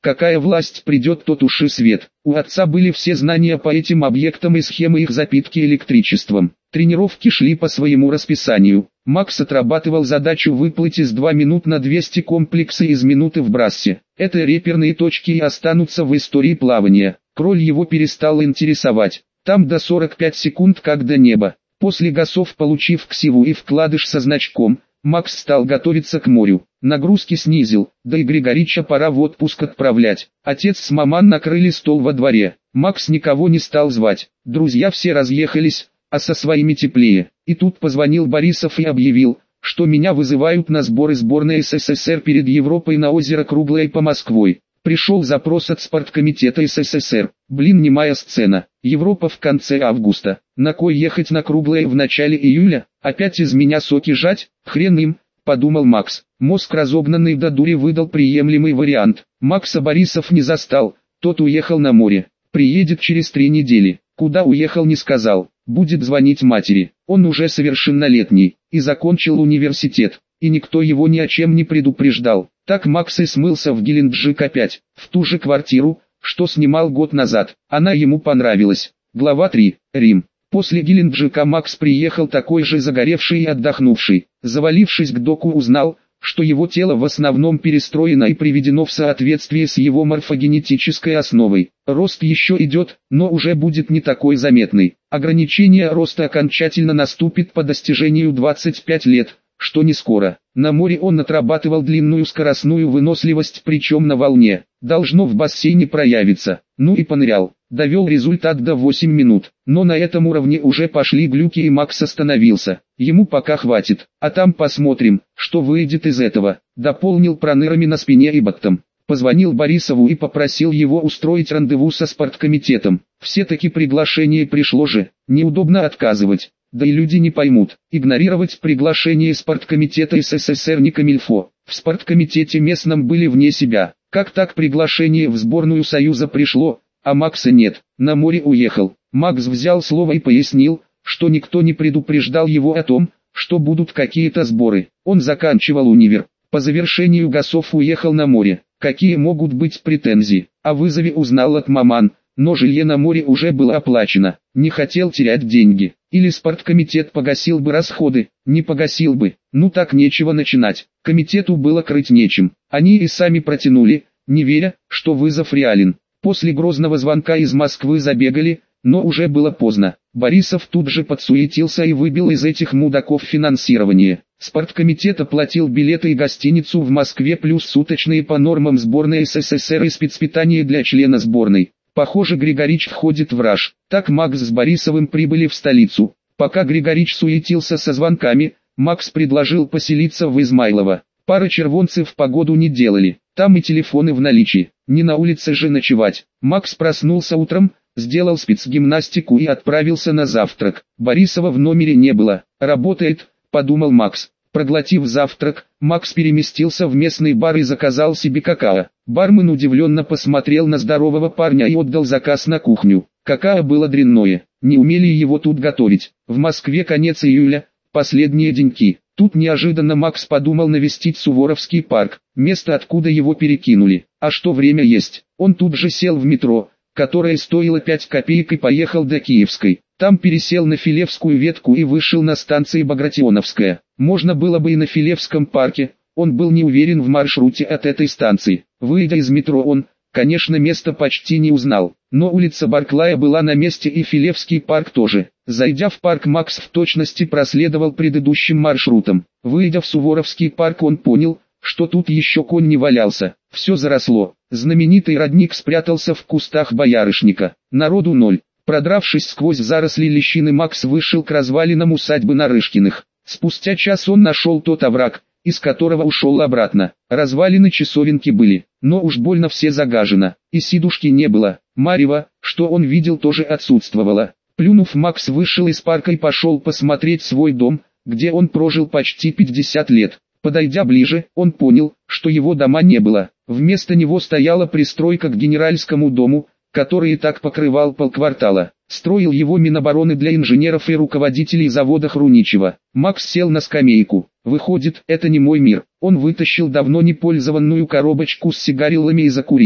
Какая власть придет, тот уши свет. У отца были все знания по этим объектам и схемы их запитки электричеством. Тренировки шли по своему расписанию. Макс отрабатывал задачу выплыть из двух минут на двести комплекса из минуты в брассе. Это реперные точки и останутся в истории плавания. Кроль его перестал интересовать. Там до сорок пять секунд как до неба. После гасов, получив ксиву и вкладыш со значком, Макс стал готовиться к морю. Нагрузки снизил, да и Григорича пора в отпуск отправлять. Отец с маман накрыли стол во дворе. Макс никого не стал звать. Друзья все разъехались, а со своими теплее. И тут позвонил Борисов и объявил, что меня вызывают на сборы сборной СССР перед Европой на озеро Круглое по Москвой. Пришел запрос от спорткомитета СССР. Блин, немая сцена. Европа в конце августа. На кой ехать на Круглое в начале июля? Опять из меня соки жать? Хрен им, подумал Макс. Мозг, разогнанный до дури, выдал приемлемый вариант. Макса Борисов не застал, тот уехал на море. Приедет через три недели. Куда уехал, не сказал. Будет звонить матери. Он уже совершеннолетний и закончил университет. И никто его ни о чем не предупреждал. Так Макс и смылся в Геленджик опять, в ту же квартиру, что снимал год назад. Она ему понравилась. Глава три. Рим. После Геленджика Макс приехал такой же загоревший и отдохнувший. Завалившись к доку, узнал, что его тело в основном перестроено и приведено в соответствие с его морфогенетической основой. Рост еще идет, но уже будет не такой заметный. Ограничение роста окончательно наступит по достижению двадцати пяти лет, что не скоро. На море он отрабатывал длинную скоростную выносливость, причем на волне. Должно в бассейне проявиться. Ну и понырял. Довел результат до восьми минут. Но на этом уровне уже пошли глюки, и Макс остановился. Ему пока хватит. А там посмотрим, что выйдет из этого. Дополнил пронырами на спине и бактом. Позвонил Борисову и попросил его устроить рандеву со спорткомитетом. Все-таки приглашение пришло же. Неудобно отказывать. Да и люди не поймут. Игнорировать приглашение спорткомитета СССР не камильфо. В спорткомитете местном были вне себя. Как так приглашение в сборную Союза пришло, а Макса нет? На море уехал. Макс взял слово и пояснил, что никто не предупреждал его о том, что будут какие-то сборы. Он заканчивал универ. По завершению гасов уехал на море. Какие могут быть претензии? О вызове узнал от маман, но жилье на море уже было оплачено. Не хотел терять деньги. Или спорткомитет погасил бы расходы, не погасил бы. Ну так нечего начинать. Комитету было крыть нечем. Они и сами протянули, не веря, что вызов реален. После грозного звонка из Москвы забегали, но уже было поздно. Борисов тут же подсуетился и выбил из этих мудаков финансирование. Спорткомитет оплатил билеты и гостиницу в Москве плюс суточные по нормам сборной СССР и спецпитание для члена сборной. Похоже, Григорич входит в раж. Так Макс с Борисовым прибыли в столицу. Пока Григорич суетился со звонками, Макс предложил поселиться в Измайлово. Пара червонцев погоду не делали. Там и телефоны в наличии. Не на улице же ночевать. Макс проснулся утром, сделал спецгимнастику и отправился на завтрак. Борисова в номере не было. Работает, подумал Макс. Проглотив завтрак, Макс переместился в местный бар и заказал себе какао. Бармен удивленно посмотрел на здорового парня и отдал заказ на кухню. Какао было дрянное, не умели его тут готовить. В Москве конец июля, последние деньки. Тут неожиданно Макс подумал навестить Суворовский парк, место, откуда его перекинули. А что время есть? Он тут же сел в метро, которое стоило пять копеек, и поехал до Киевской. Там пересел на Филевскую ветку и вышел на станции Багратионовская. Можно было бы и на Филевском парке, он был не уверен в маршруте от этой станции. Выйдя из метро, он, конечно, место почти не узнал, но улица Барклая была на месте и Филевский парк тоже. Зайдя в парк, Макс в точности проследовал предыдущим маршрутом. Выйдя в Суворовский парк, он понял, что тут еще конь не валялся. Все заросло. Знаменитый родник спрятался в кустах боярышника. Народу ноль. Продравшись сквозь заросли лещины, Макс вышел к развалинам усадьбы Нарышкиных. Спустя час он нашел тот овраг, из которого ушел обратно. Развалины часовенки были, но уж больно все загажено, и сидушки не было. Марево, что он видел, тоже отсутствовало. Плюнув, Макс вышел из парка и пошел посмотреть свой дом, где он прожил почти пятьдесят лет. Подойдя ближе, он понял, что его дома не было. Вместо него стояла пристройка к генеральскому дому, который и так покрывал полквартала. Строил его Минобороны для инженеров и руководителей завода Хруничева. Макс сел на скамейку. Выходит, это не мой мир. Он вытащил давно не пользованную коробочку с сигарилами и закурил.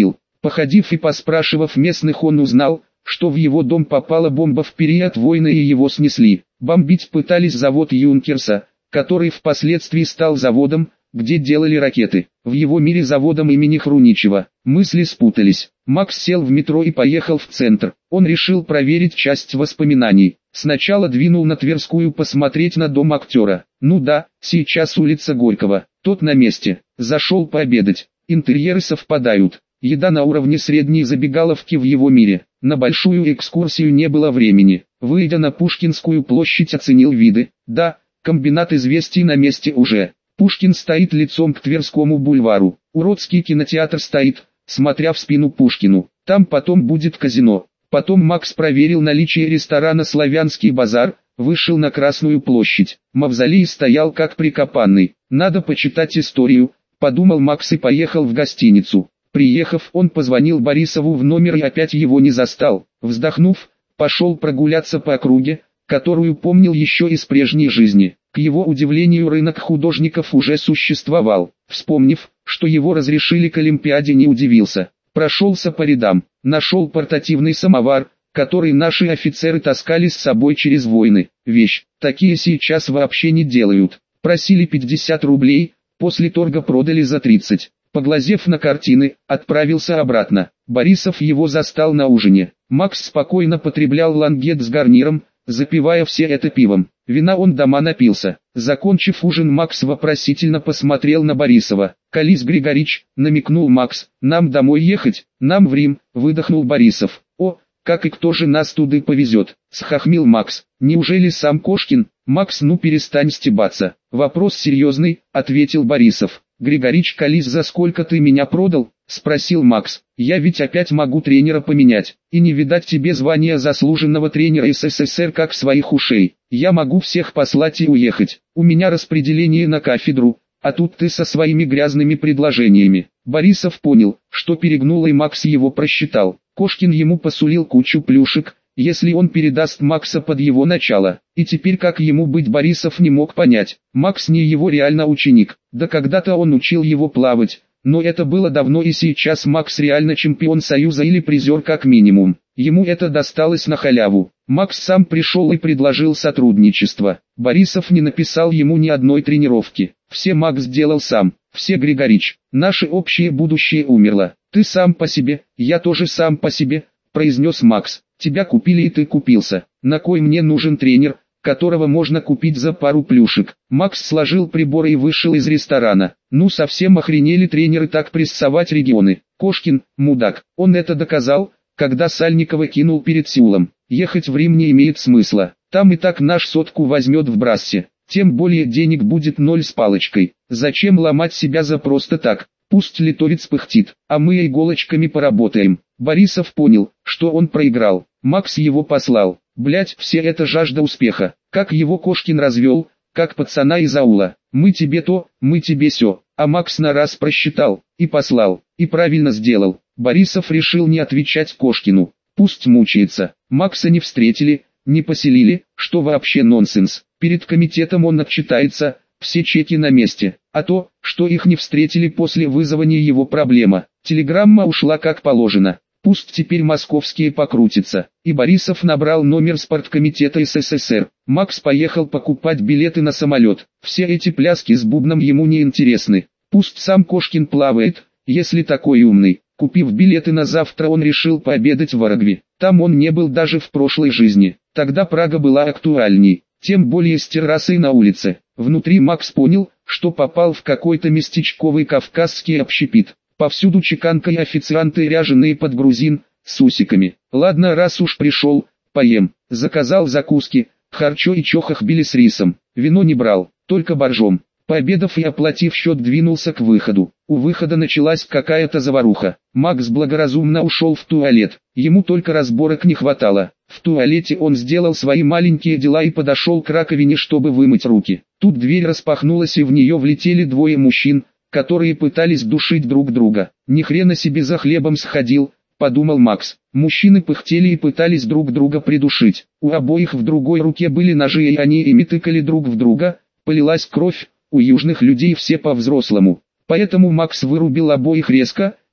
Походив и поспрашивав местных, он узнал, что в его дом попала бомба в период войны и его снесли. Бомбить пытались завод Юнкерса, который впоследствии стал заводом, где делали ракеты. В его мире заводом имени Хруничева. Мысли спутались. Макс сел в метро и поехал в центр. Он решил проверить часть воспоминаний. Сначала двинул на Тверскую посмотреть на дом актера. Ну да, сейчас улица Горького. Тот на месте. Зашел пообедать. Интерьеры совпадают. Еда на уровне средней забегаловки в его мире. На большую экскурсию не было времени. Выйдя на Пушкинскую площадь, оценил виды. Да, комбинат известий на месте уже. Пушкин стоит лицом к Тверскому бульвару. Уродский кинотеатр стоит, смотря в спину Пушкину. Там потом будет казино. Потом Макс проверил наличие ресторана «Славянский базар», вышел на Красную площадь. Мавзолей стоял как прикопанный. Надо почитать историю, подумал Макс и поехал в гостиницу. Приехав, он позвонил Борисову в номер и опять его не застал. Вздохнув, пошел прогуляться по округе, которую помнил еще из прежней жизни. К его удивлению, рынок художников уже существовал. Вспомнив, что его разрешили к Олимпиаде, не удивился. Прошелся по рядам, нашел портативный самовар, который наши офицеры таскали с собой через войны. Вещь, такие сейчас вообще не делают. Просили пятьдесят рублей, после торга продали за тридцать. Поглазев на картины, отправился обратно. Борисов его застал на ужине. Макс спокойно потреблял лангет с гарниром, запивая все это пивом. Вина он дома напился. Закончив ужин, Макс вопросительно посмотрел на Борисова. «Калис Григорич», намекнул Макс, — «нам домой ехать?» «Нам в Рим», выдохнул Борисов. «О, как и кто же нас туда повезет?» схохмил Макс. «Неужели сам Кошкин?» «Макс, ну перестань стебаться. Вопрос серьезный», ответил Борисов. «Григорич, Калис, за сколько ты меня продал?» — спросил Макс. «Я ведь опять могу тренера поменять, и не видать тебе звания заслуженного тренера СССР как своих ушей. Я могу всех послать и уехать. У меня распределение на кафедру, а тут ты со своими грязными предложениями». Борисов понял, что перегнул, и Макс его просчитал. Кошкин ему посулил кучу плюшек, если он передаст Макса под его начало. И теперь как ему быть, Борисов не мог понять. Макс не его реально ученик, да когда-то он учил его плавать, но это было давно, и сейчас Макс реально чемпион Союза или призер как минимум. Ему это досталось на халяву. Макс сам пришел и предложил сотрудничество. Борисов не написал ему ни одной тренировки. Все Макс сделал сам. Все, Григорич, наше общее будущее умерло. Ты сам по себе, я тоже сам по себе, произнес Макс. Тебя купили и ты купился. На кой мне нужен тренер, которого можно купить за пару плюшек? Макс сложил приборы и вышел из ресторана. Ну совсем охренели тренеры так прессовать регионы. Кошкин, мудак, он это доказал, когда Сальникова кинул перед Сеулом. Ехать в Рим не имеет смысла. Там и так наш сотку возьмет в Брассе. Тем более денег будет ноль с палочкой. Зачем ломать себя за просто так? Пусть литовец пыхтит, а мы иголочками поработаем. Борисов понял, что он проиграл. Макс его послал. Блять, все это жажда успеха. Как его Кошкин развел, как пацана из аула. Мы тебе то, мы тебе сё. А Макс на раз просчитал, и послал, и правильно сделал. Борисов решил не отвечать Кошкину. Пусть мучается. Макса не встретили, не поселили, что вообще нонсенс. Перед комитетом он отчитается, все чеки на месте. А то, что их не встретили после вызова, не его проблема. Телеграмма ушла как положено. Пусть теперь московские покрутятся. И Борисов набрал номер спорткомитета СССР. Макс поехал покупать билеты на самолет. Все эти пляски с бубном ему не интересны. Пусть сам Кошкин плавает, если такой умный. Купив билеты на завтра, он решил пообедать в Варагве. Там он не был даже в прошлой жизни. Тогда Прага была актуальней, тем более с террасой на улице. Внутри Макс понял, что попал в какой-то местечковый кавказский общепит. Повсюду чеканка и официанты, ряженые под грузин, с усиками. Ладно, раз уж пришел, поем. Заказал закуски, харчо и чохахбили с рисом. Вино не брал, только боржом. Пообедав и оплатив счет, двинулся к выходу. У выхода началась какая-то заваруха. Макс благоразумно ушел в туалет. Ему только разборок не хватало. В туалете он сделал свои маленькие дела и подошел к раковине, чтобы вымыть руки. Тут дверь распахнулась, и в нее влетели двое мужчин, которые пытались душить друг друга. Ни хрена себе, за хлебом сходил, подумал Макс. Мужчины пыхтели и пытались друг друга придушить. У обоих в другой руке были ножи, и они ими тыкали друг в друга. Полилась кровь. У южных людей все по-взрослому. Поэтому Макс вырубил обоих резко,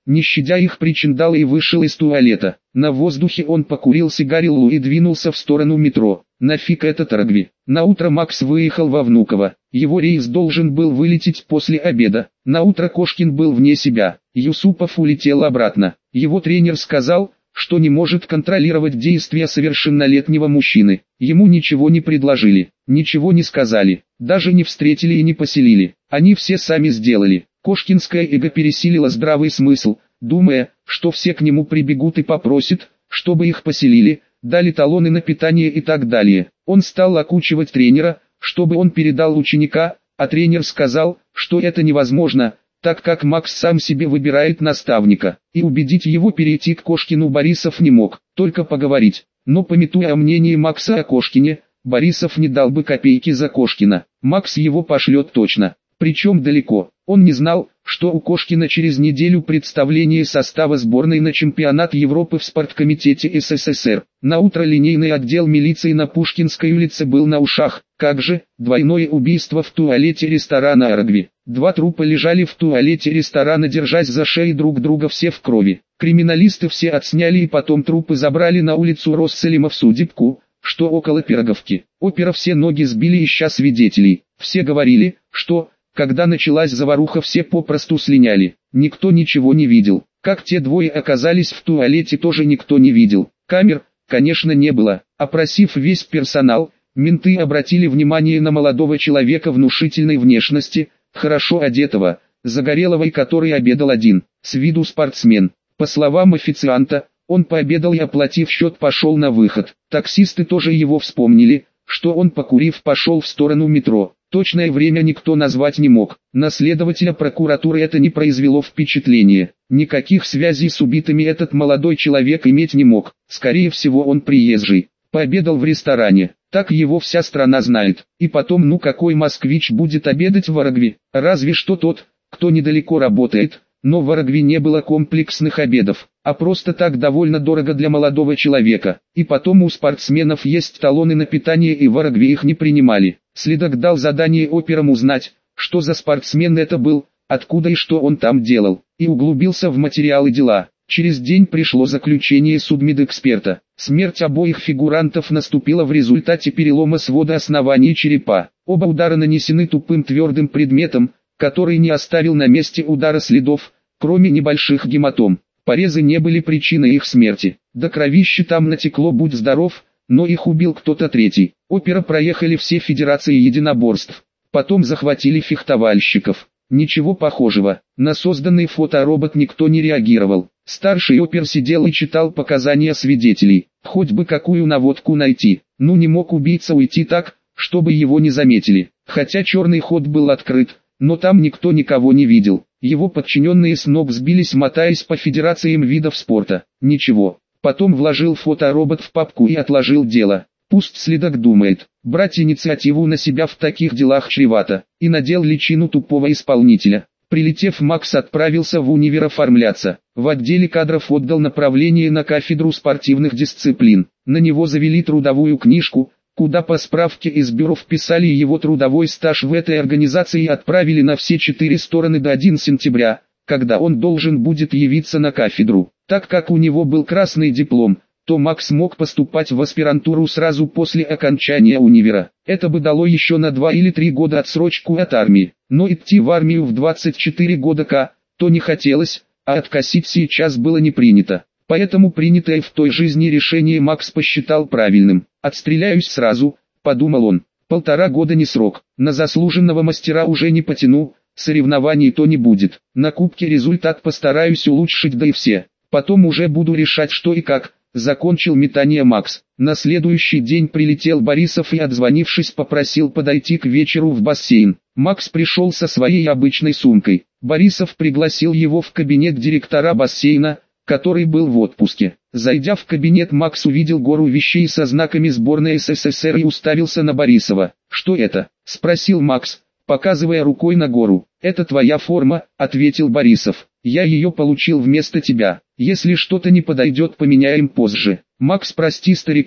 не щадя их причиндала и вышел из туалета. На воздухе он покурил сигарилу и двинулся в сторону метро. Нафиг этот регби. Наутро Макс выехал во Внуково. Его рейс должен был вылететь после обеда. Наутро Кошкин был вне себя. Юсупов улетел обратно. Его тренер сказал, что не может контролировать действия совершеннолетнего мужчины. Ему ничего не предложили, ничего не сказали, даже не встретили и не поселили. Они все сами сделали. Кошкинское эго пересилило здравый смысл, думая, что все к нему прибегут и попросят, чтобы их поселили, дали талоны на питание и так далее. Он стал окучивать тренера, чтобы он передал ученика, а тренер сказал, что это невозможно, так как Макс сам себе выбирает наставника, и убедить его перейти к Кошкину Борисов не мог, только поговорить. Но памятуя о мнении Макса о Кошкине, Борисов не дал бы копейки за Кошкина. Макс его пошлет точно, причем далеко. Он не знал, что у Кошкина через неделю представление состава сборной на чемпионат Европы в спорткомитете СССР. Наутро линейный отдел милиции на Пушкинской улице был на ушах. Как же, двойное убийство в туалете ресторана «Аргви». Два трупа лежали в туалете ресторана, держась за шеи друг друга, все в крови. Криминалисты все отсняли и потом трупы забрали на улицу Росселима в Судебку, что около Пироговки. Опера все ноги сбили, ища свидетелей. Все говорили, что, когда началась заваруха, все попросту слиняли. Никто ничего не видел. Как те двое оказались в туалете, тоже никто не видел. Камер, конечно, не было. Опросив весь персонал, менты обратили внимание на молодого человека внушительной внешности, хорошо одетого, загорелого и который обедал один, с виду спортсмен. По словам официанта, он пообедал и, оплатив счет, пошел на выход. Таксисты тоже его вспомнили, что он, покурив, пошел в сторону метро. Точное время никто назвать не мог. На следователя прокуратуры это не произвело впечатления. Никаких связей с убитыми этот молодой человек иметь не мог. Скорее всего, он приезжий. Пообедал в ресторане. Так его вся страна знает. И потом, ну какой москвич будет обедать в Аргви? Разве что тот, кто недалеко работает. Но в Аргви не было комплексных обедов, а просто так довольно дорого для молодого человека. И потом у спортсменов есть талоны на питание, и в Аргви их не принимали. Следак дал задание операм узнать, что за спортсмен это был, откуда и что он там делал, и углубился в материалы дела. Через день пришло заключение судмедэксперта. Смерть обоих фигурантов наступила в результате перелома свода основания черепа. Оба удара нанесены тупым твердым предметом, который не оставил на месте удара следов, кроме небольших гематом. Порезы не были причиной их смерти. До кровищи там натекло, будь здоров, но их убил кто-то третий. Опера проехали все федерации единоборств. Потом захватили фехтовальщиков. Ничего похожего. На созданный фоторобот никто не реагировал. Старший опер сидел и читал показания свидетелей. Хоть бы какую наводку найти. Ну не мог убийца уйти так, чтобы его не заметили. Хотя черный ход был открыт, но там никто никого не видел. Его подчиненные с ног сбились, мотаясь по федерациям видов спорта. Ничего. Потом вложил фоторобот в папку и отложил дело. Пусть следак думает. Брать инициативу на себя в таких делах чревато. И надел личину тупого исполнителя. Прилетев, Макс отправился в универ оформляться. В отделе кадров отдал направление на кафедру спортивных дисциплин. На него завели трудовую книжку, куда по справке из бюро вписали его трудовой стаж в этой организации и отправили на все четыре стороны до первого сентября, когда он должен будет явиться на кафедру. Так как у него был красный диплом, то Макс мог поступать в аспирантуру сразу после окончания универа. Это бы дало еще на два или три года отсрочку от армии. Но идти в армию в двадцать четыре года к, то не хотелось, а откосить сейчас было не принято. Поэтому принятое в той жизни решение Макс посчитал правильным. «Отстреляюсь сразу», — подумал он. «Полтора года не срок. На заслуженного мастера уже не потяну, соревнований то не будет. На кубке результат постараюсь улучшить, да и все. Потом уже буду решать, что и как». Закончил метание Макс. На следующий день прилетел Борисов и, отзвонившись, попросил подойти к вечеру в бассейн. Макс пришел со своей обычной сумкой. Борисов пригласил его в кабинет директора бассейна, который был в отпуске. Зайдя в кабинет, Макс увидел гору вещей со знаками сборной СССР и уставился на Борисова. «Что это?» – спросил Макс, показывая рукой на гору. «Это твоя форма», – ответил Борисов. «Я ее получил вместо тебя. Если что-то не подойдет, поменяем позже». «Макс, прости старика,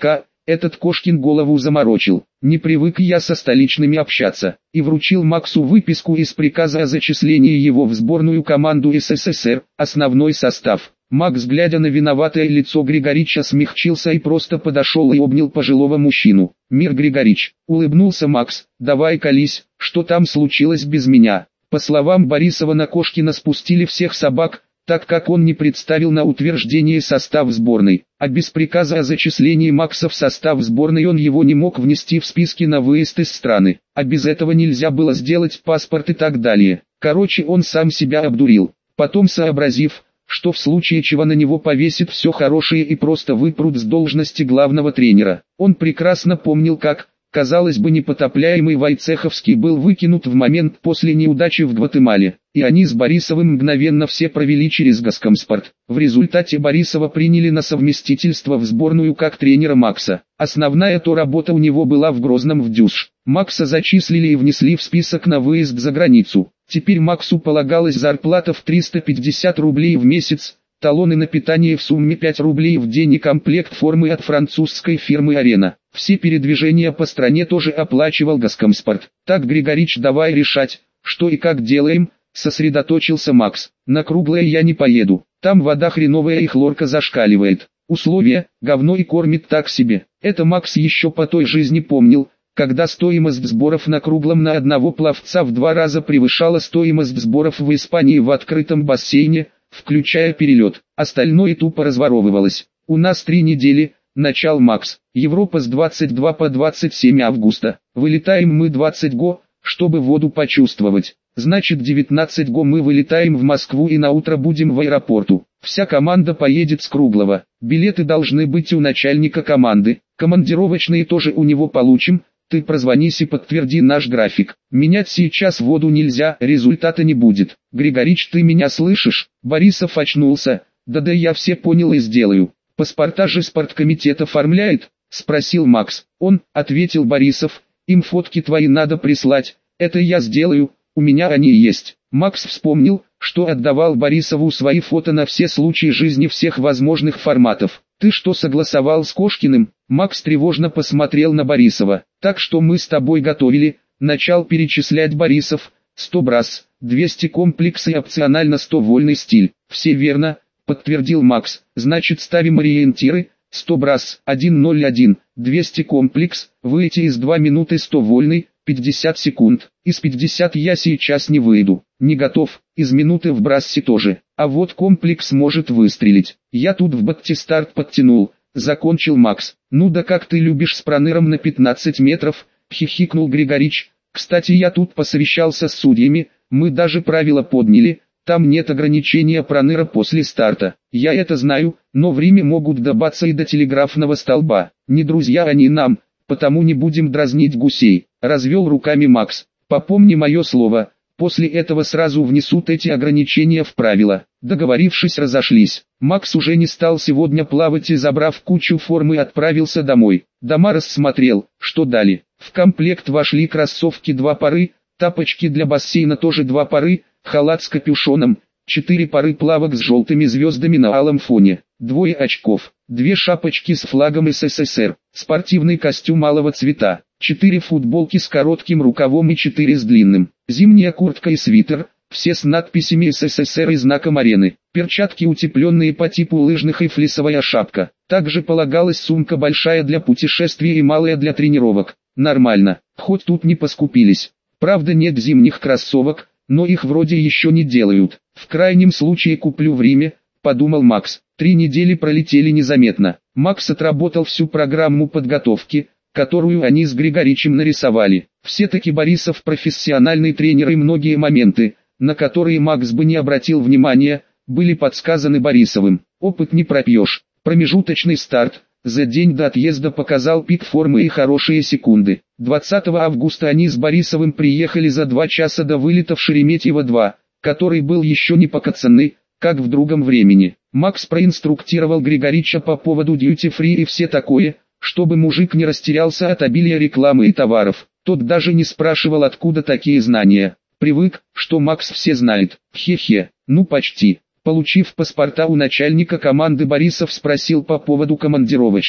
Этот Кошкин голову заморочил. Не привык я со столичными общаться. И вручил Максу выписку из приказа о зачислении его в сборную команду СССР, основной состав. Макс, глядя на виноватое лицо Григорича, смягчился и просто подошел и обнял пожилого мужчину. «Мир, Григорич», — улыбнулся Макс, — «давай колись, что там случилось без меня?» По словам Борисова, на Кошкина спустили всех собак, так как он не представил на утверждение состав сборной, а без приказа о зачислении Макса в состав сборной он его не мог внести в списки на выезд из страны, а без этого нельзя было сделать паспорт и так далее. Короче, он сам себя обдурил. Потом, сообразив, что в случае чего на него повесит все хорошее и просто выпрут с должности главного тренера, он прекрасно помнил, как, казалось бы, непотопляемый Войцеховский был выкинут в момент после неудачи в Гватемале, и они с Борисовым мгновенно все провели через Госкомспорт. В результате Борисова приняли на совместительство в сборную как тренера Макса. Основная то работа у него была в Грозном в ДЮСШ. Макса зачислили и внесли в список на выезд за границу. Теперь Максу полагалась зарплата в триста пятьдесят рублей в месяц, талоны на питание в сумме пять рублей в день и комплект формы от французской фирмы «Арена». Все передвижения по стране тоже оплачивал Госкомспорт. «Так, Григорич, давай решать, что и как делаем», — сосредоточился Макс. «На Круглое я не поеду, там вода хреновая и хлорка зашкаливает. Условия, говно и кормит так себе». Это Макс еще по той жизни помнил, когда стоимость сборов на Круглом на одного пловца в два раза превышала стоимость сборов в Испании в открытом бассейне, включая перелет. Остальное тупо разворовывалось. «У нас три недели», — начал Макс. «Европа с двадцать два по двадцать семь августа. Вылетаем мы двадцать го, чтобы воду почувствовать. Значит, девятнадцать го мы вылетаем в Москву и на утро будем в аэропорту. Вся команда поедет с Круглого. Билеты должны быть у начальника команды. Командировочные тоже у него получим. Ты прозвонись и подтверди наш график. Менять сейчас воду нельзя, результата не будет. Григорич, ты меня слышишь?» Борисов очнулся. «Да-да, я все понял и сделаю. Паспорта же спорткомитет оформляет?» — спросил Макс. «Он», — ответил Борисов, — «им фотки твои надо прислать. Это я сделаю, у меня они есть». Макс вспомнил, что отдавал Борисову свои фото на все случаи жизни всех возможных форматов. «Ты что, согласовал с Кошкиным?» Макс тревожно посмотрел на Борисова. «Так что мы с тобой готовили», — начал перечислять Борисов. «сто брас, двести комплекс и опционально сто вольный стиль». «Все верно», — подтвердил Макс. «Значит, ставим ориентиры. сто брас, сто ноль один, двести комплекс, выйти из два минуты сто вольный, пятьдесят секунд. Из пятьдесят я сейчас не выйду. Не готов, из минуты в брассе тоже. А вот комплекс может выстрелить. Я тут в баттистарт подтянул», — закончил Макс. «Ну да как ты любишь с проныром на пятнадцать метров», — хихикнул Григорич. «Кстати, я тут посовещался с судьями, мы даже правила подняли. Там нет ограничения проныра после старта. Я это знаю, но в Риме могут добаться и до телеграфного столба. Не друзья они нам, потому не будем дразнить гусей», — развел руками Макс. «Попомни мое слово, после этого сразу внесут эти ограничения в правила». Договорившись, разошлись. Макс уже не стал сегодня плавать и, забрав кучу формы, отправился домой. Дома рассмотрел, что дали. В комплект вошли кроссовки два пары, тапочки для бассейна тоже два пары, халат с капюшоном, четыре пары плавок с желтыми звездами на алом фоне, двое очков, две шапочки с флагом СССР, спортивный костюм алого цвета, четыре футболки с коротким рукавом и четыре с длинным, зимняя куртка и свитер, все с надписями СССР и знаком арены, перчатки утепленные по типу лыжных и флисовая шапка. Также полагалась сумка большая для путешествий и малая для тренировок. Нормально, хоть тут не поскупились. Правда, нет зимних кроссовок, но их вроде еще не делают. В крайнем случае куплю в Риме, подумал Макс. Три недели пролетели незаметно. Макс отработал всю программу подготовки, которую они с Григоричем нарисовали. Все-таки Борисов профессиональный тренер, и многие моменты, на которые Макс бы не обратил внимания, были подсказаны Борисовым. Опыт не пропьешь. Промежуточный старт за день до отъезда показал пик формы и хорошие секунды. двадцатого августа они с Борисовым приехали за два часа до вылета в Шереметьево-два, который был еще не покацанный, как в другом времени. Макс проинструктировал Григорича по поводу дьюти-фри и все такое, чтобы мужик не растерялся от обилия рекламы и товаров. Тот даже не спрашивал, откуда такие знания. Привык, что Макс все знает. Хе-хе, ну почти. Получив паспорта у начальника команды, Борисов спросил по поводу командировочных.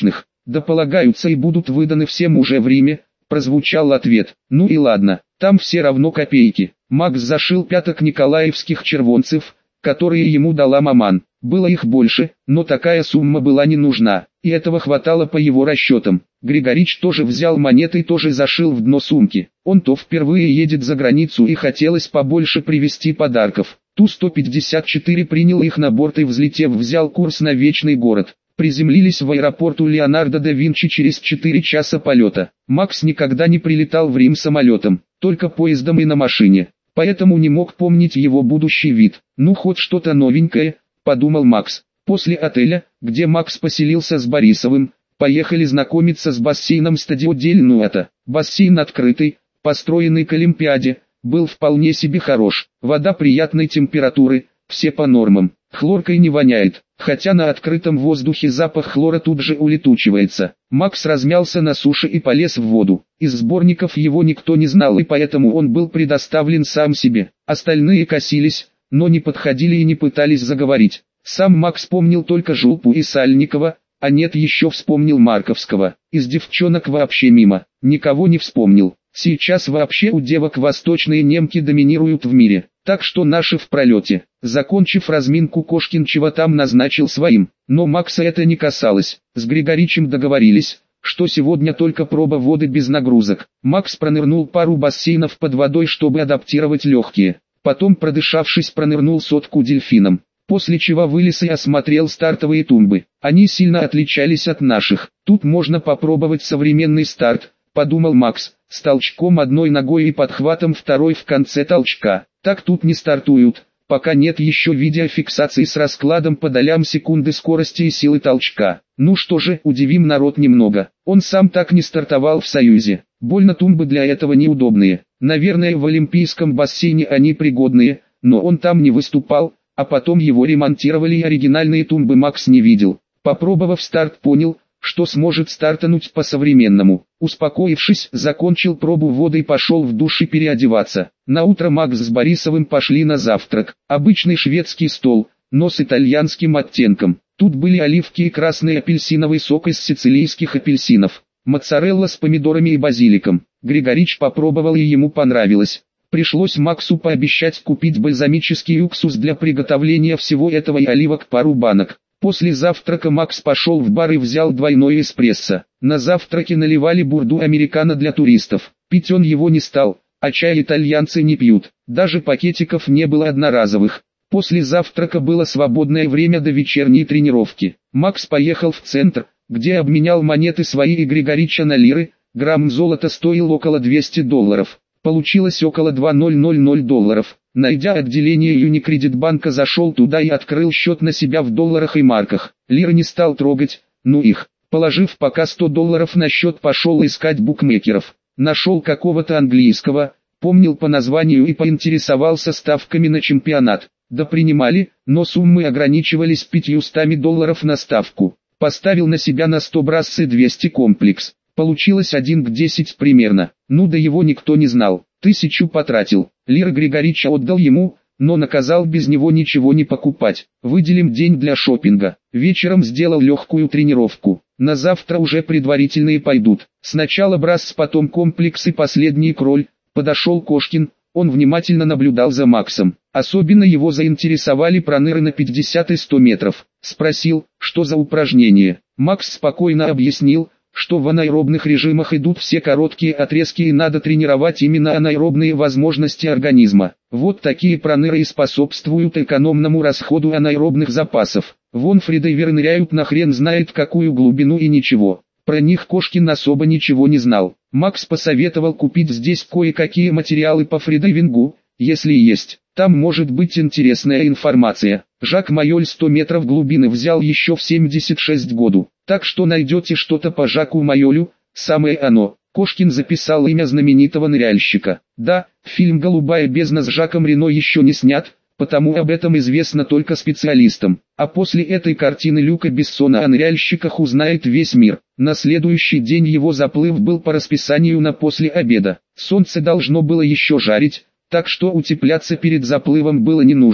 Да полагаются и будут выданы всем уже в Риме, прозвучал ответ. Ну и ладно, там все равно копейки. Макс зашил пяток николаевских червонцев, которые ему дала маман. Было их больше, но такая сумма была не нужна, и этого хватало по его расчетам. Григорич тоже взял монеты и тоже зашил в дно сумки. Он то впервые едет за границу и хотелось побольше привезти подарков. Ту сто пятьдесят четыре принял их на борт и, взлетев, взял курс на Вечный город. Приземлились в аэропорту Леонардо да Винчи через четыре часа полета. Макс никогда не прилетал в Рим самолетом, только поездом и на машине, поэтому не мог помнить его будущий вид. Ну хоть что-то новенькое, подумал Макс. После отеля, где Макс поселился с Борисовым, поехали знакомиться с бассейном стадио Дель Нуэто. Бассейн открытый, построенный к Олимпиаде, был вполне себе хорош. Вода приятной температуры, все по нормам. Хлоркой не воняет, хотя на открытом воздухе запах хлора тут же улетучивается. Макс размялся на суше и полез в воду. Из сборников его никто не знал, и поэтому он был предоставлен сам себе. Остальные косились, но не подходили и не пытались заговорить. Сам Макс помнил только Жулпу и Сальникова, а нет, еще вспомнил Марковского. Из девчонок вообще мимо, никого не вспомнил. Сейчас вообще у девок восточные немки доминируют в мире, так что наши в пролете. Закончив разминку, Кошкин чего там назначил своим, но Макса это не касалось. С Григоричем договорились, что сегодня только проба воды без нагрузок. Макс пронырнул пару бассейнов под водой, чтобы адаптировать легкие. Потом, продышавшись, пронырнул сотку дельфином. После чего вылез и осмотрел стартовые тумбы. Они сильно отличались от наших. Тут можно попробовать современный старт, подумал Макс, с толчком одной ногой и подхватом второй в конце толчка. Так тут не стартуют, пока нет еще видеофиксации с раскладом по долям секунды скорости и силы толчка. Ну что же, удивим народ немного. Он сам так не стартовал в Союзе. Больно тумбы для этого неудобные. Наверное, в олимпийском бассейне они пригодные, но он там не выступал, а потом его ремонтировали и оригинальные тумбы Макс не видел. Попробовав старт, понял, что сможет стартануть по-современному. Успокоившись, закончил пробу воды и пошел в душ и переодеваться. Наутро Макс с Борисовым пошли на завтрак. Обычный шведский стол, но с итальянским оттенком. Тут были оливки и красный апельсиновый сок из сицилийских апельсинов, моцарелла с помидорами и базиликом. Григорич попробовал и ему понравилось. Пришлось Максу пообещать купить бальзамический уксус для приготовления всего этого и оливок пару банок. После завтрака Макс пошел в бар и взял двойной эспрессо. На завтраке наливали бурду американо для туристов. Пить он его не стал, а чай итальянцы не пьют. Даже пакетиков не было одноразовых. После завтрака было свободное время до вечерней тренировки. Макс поехал в центр, где обменял монеты свои и Григорича на лиры. Грамм золота стоил около двухсот долларов. Получилось около две тысячи долларов. Найдя отделение Unicredit банка, зашел туда и открыл счет на себя в долларах и марках. Лиры не стал трогать, ну их. Положив пока сто долларов на счет, пошел искать букмекеров. Нашел какого-то английского, помнил по названию и поинтересовался ставками на чемпионат. Да принимали, но суммы ограничивались пятьюстами долларов на ставку. Поставил на себя на сто брассы двести комплекс. Получилось один к десяти примерно. Ну да его никто не знал. Тысячу потратил. Лира Григорича отдал ему, но наказал без него ничего не покупать. Выделим день для шопинга. Вечером сделал легкую тренировку. На завтра уже предварительные пойдут. Сначала брасс, потом комплекс и последний кроль. Подошел Кошкин. Он внимательно наблюдал за Максом. Особенно его заинтересовали проныры на пятьдесят и сто метров. Спросил, что за упражнение. Макс спокойно объяснил, что в анаэробных режимах идут все короткие отрезки и надо тренировать именно анаэробные возможности организма. Вот такие проныры и способствуют экономному расходу анаэробных запасов. Вон фридайверы ныряют на хрен знает какую глубину и ничего. Про них Кошкин особо ничего не знал. Макс посоветовал купить здесь кое-какие материалы по фридайвингу, если есть. Там может быть интересная информация. Жак Майоль сто метров глубины взял еще в семьдесят шестом году. Так что найдете что-то по Жаку Майолю, самое оно. Кошкин записал имя знаменитого ныряльщика. Да, фильм «Голубая бездна» с Жаком Рено еще не снят, потому об этом известно только специалистам. А после этой картины Люка Бессона о ныряльщиках узнает весь мир. На следующий день его заплыв был по расписанию на после обеда. Солнце должно было еще жарить, так что утепляться перед заплывом было не нужно.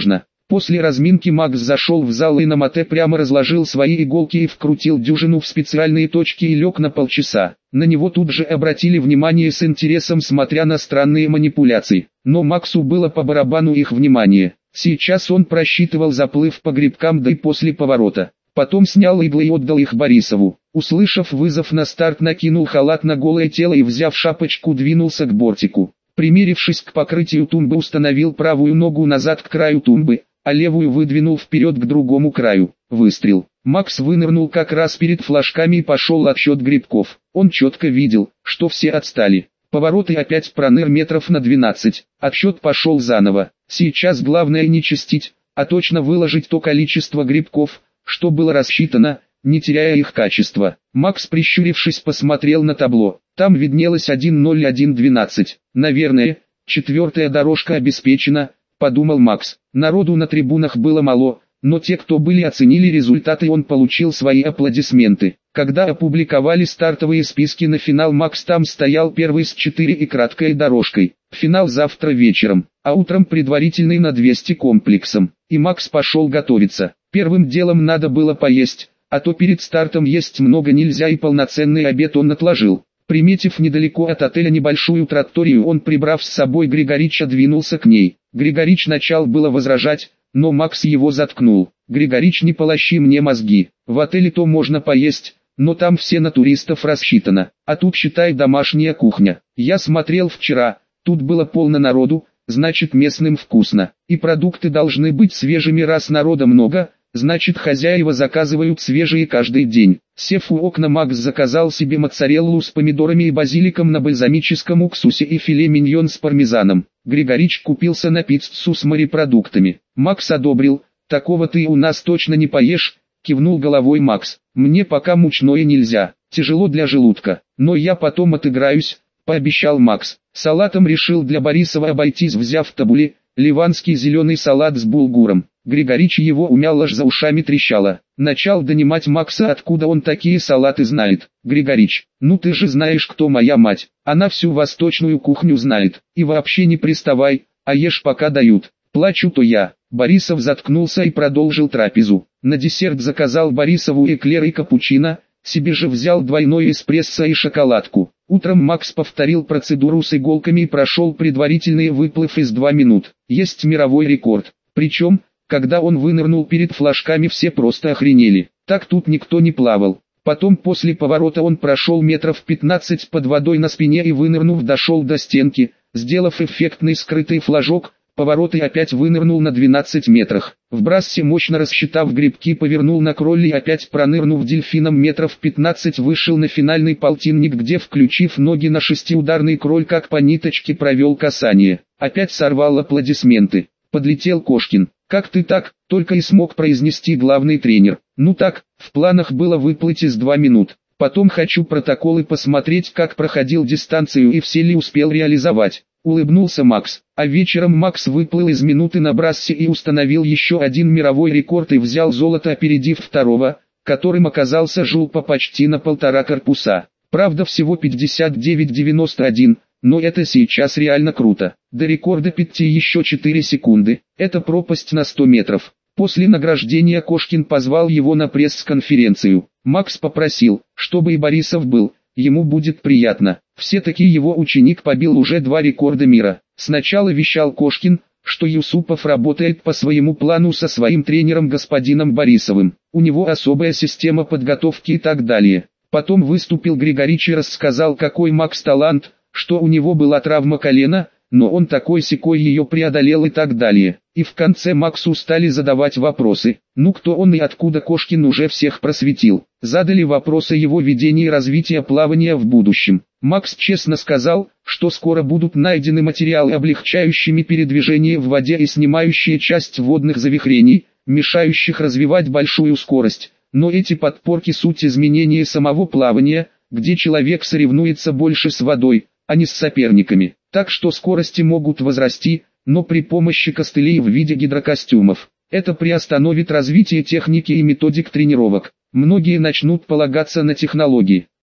После разминки Макс зашел в зал и на мате прямо разложил свои иголки и вкрутил дюжину в специальные точки и лег на полчаса. На него тут же обратили внимание с интересом, смотря на странные манипуляции. Но Максу было по барабану их внимание. Сейчас он просчитывал заплыв по грибкам, да и после поворота. Потом снял иглы и отдал их Борисову. Услышав вызов на старт, накинул халат на голое тело и, взяв шапочку, двинулся к бортику. Примерившись к покрытию тумбы, установил правую ногу назад к краю тумбы, а левую выдвинул вперед к другому краю. Выстрел. Макс вынырнул как раз перед флажками и пошел отсчет грибков. Он четко видел, что все отстали. Поворот и опять проныр метров на двенадцать. Отсчет пошел заново. Сейчас главное не чистить, а точно выложить то количество грибков, что было рассчитано, не теряя их качества. Макс, прищурившись, посмотрел на табло. Там виднелось один ноль один двенадцать. Наверное, четвертая дорожка обеспечена, подумал Макс. Народу на трибунах было мало, но те, кто были, оценили результаты, и он получил свои аплодисменты. Когда опубликовали стартовые списки на финал, Макс там стоял первый с четыре и краткой дорожкой. Финал завтра вечером, а утром предварительный на двести комплексом. И Макс пошел готовиться. Первым делом надо было поесть, а то перед стартом есть много нельзя, и полноценный обед он отложил. Приметив недалеко от отеля небольшую тратторию, он, прибрав с собой Григорича, двинулся к ней. Григорич начал было возражать, но Макс его заткнул. «Григорич, не полощи мне мозги. В отеле-то можно поесть, но там все на туристов рассчитано, а тут, считай, домашняя кухня. Я смотрел вчера, тут было полно народу, значит местным вкусно. И продукты должны быть свежими, раз народа много, значит хозяева заказывают свежие каждый день». Сев у окна, Макс заказал себе моцареллу с помидорами и базиликом на бальзамическом уксусе и филе миньон с пармезаном. Григорич купился на пиццу с морепродуктами. Макс одобрил. «Такого ты у нас точно не поешь», — кивнул головой Макс. «Мне пока мучное нельзя, тяжело для желудка, но я потом отыграюсь», — пообещал Макс. Салатом решил для Борисова обойтись, взяв табуле, ливанский зеленый салат с булгуром. Григорич его умял, аж за ушами трещало. Начал донимать Макса, откуда он такие салаты знает. «Григорич, ну ты же знаешь, кто моя мать, она всю восточную кухню знает, и вообще не приставай, а ешь пока дают, плачу то я». Борисов заткнулся и продолжил трапезу. На десерт заказал Борисову эклер и капучино, себе же взял двойной эспрессо и шоколадку. Утром Макс повторил процедуру с иголками и прошел предварительный выплыв из двух минут. Есть мировой рекорд. Причем, когда он вынырнул перед флажками, все просто охренели. Так тут никто не плавал. Потом после поворота он прошел метров пятнадцать под водой на спине и, вынырнув, дошел до стенки, сделав эффектный скрытый флажок. Поворот и опять вынырнул на двенадцать метрах. В брассе, мощно рассчитав грибки, повернул на кролли и, опять пронырнув дельфином метров пятнадцать, вышел на финальный полтинник, где, включив ноги на шестиударный кроль, как по ниточке провел касание. Опять сорвал аплодисменты. Подлетел Кошкин. «Как ты так?» — только и смог произнести главный тренер. «Ну так, в планах было выплыть из двух минут. Потом хочу протоколы посмотреть, как проходил дистанцию и все ли успел реализовать». Улыбнулся Макс. А вечером Макс выплыл из минуты на брассе и установил еще один мировой рекорд и взял золото, опередив второго, которым оказался Жулпа почти на полтора корпуса. Правда, всего пятьдесят девять девяносто один, но это сейчас реально круто. До рекорда пяти еще четыре секунды. Это пропасть на сто метров. После награждения Кошкин позвал его на пресс-конференцию. Макс попросил, чтобы и Борисов был. Ему будет приятно. Все-таки его ученик побил уже два рекорда мира. Сначала вещал Кошкин, что Юсупов работает по своему плану со своим тренером господином Борисовым. У него особая система подготовки и так далее. Потом выступил Григорич и рассказал, какой Макс талант, что у него была травма колена, но он такой-сякой ее преодолел и так далее. И в конце Максу стали задавать вопросы. Ну, кто он и откуда? Кошкин уже всех просветил. Задали вопросы его ведения и развития плавания в будущем. Макс честно сказал, что скоро будут найдены материалы, облегчающие передвижение в воде и снимающие часть водных завихрений, мешающих развивать большую скорость. Но эти подпорки — суть изменения самого плавания, где человек соревнуется больше с водой, а не с соперниками. Так что скорости могут возрасти, но при помощи костылей в виде гидрокостюмов. Это приостановит развитие техники и методик тренировок. Многие начнут полагаться на технологии.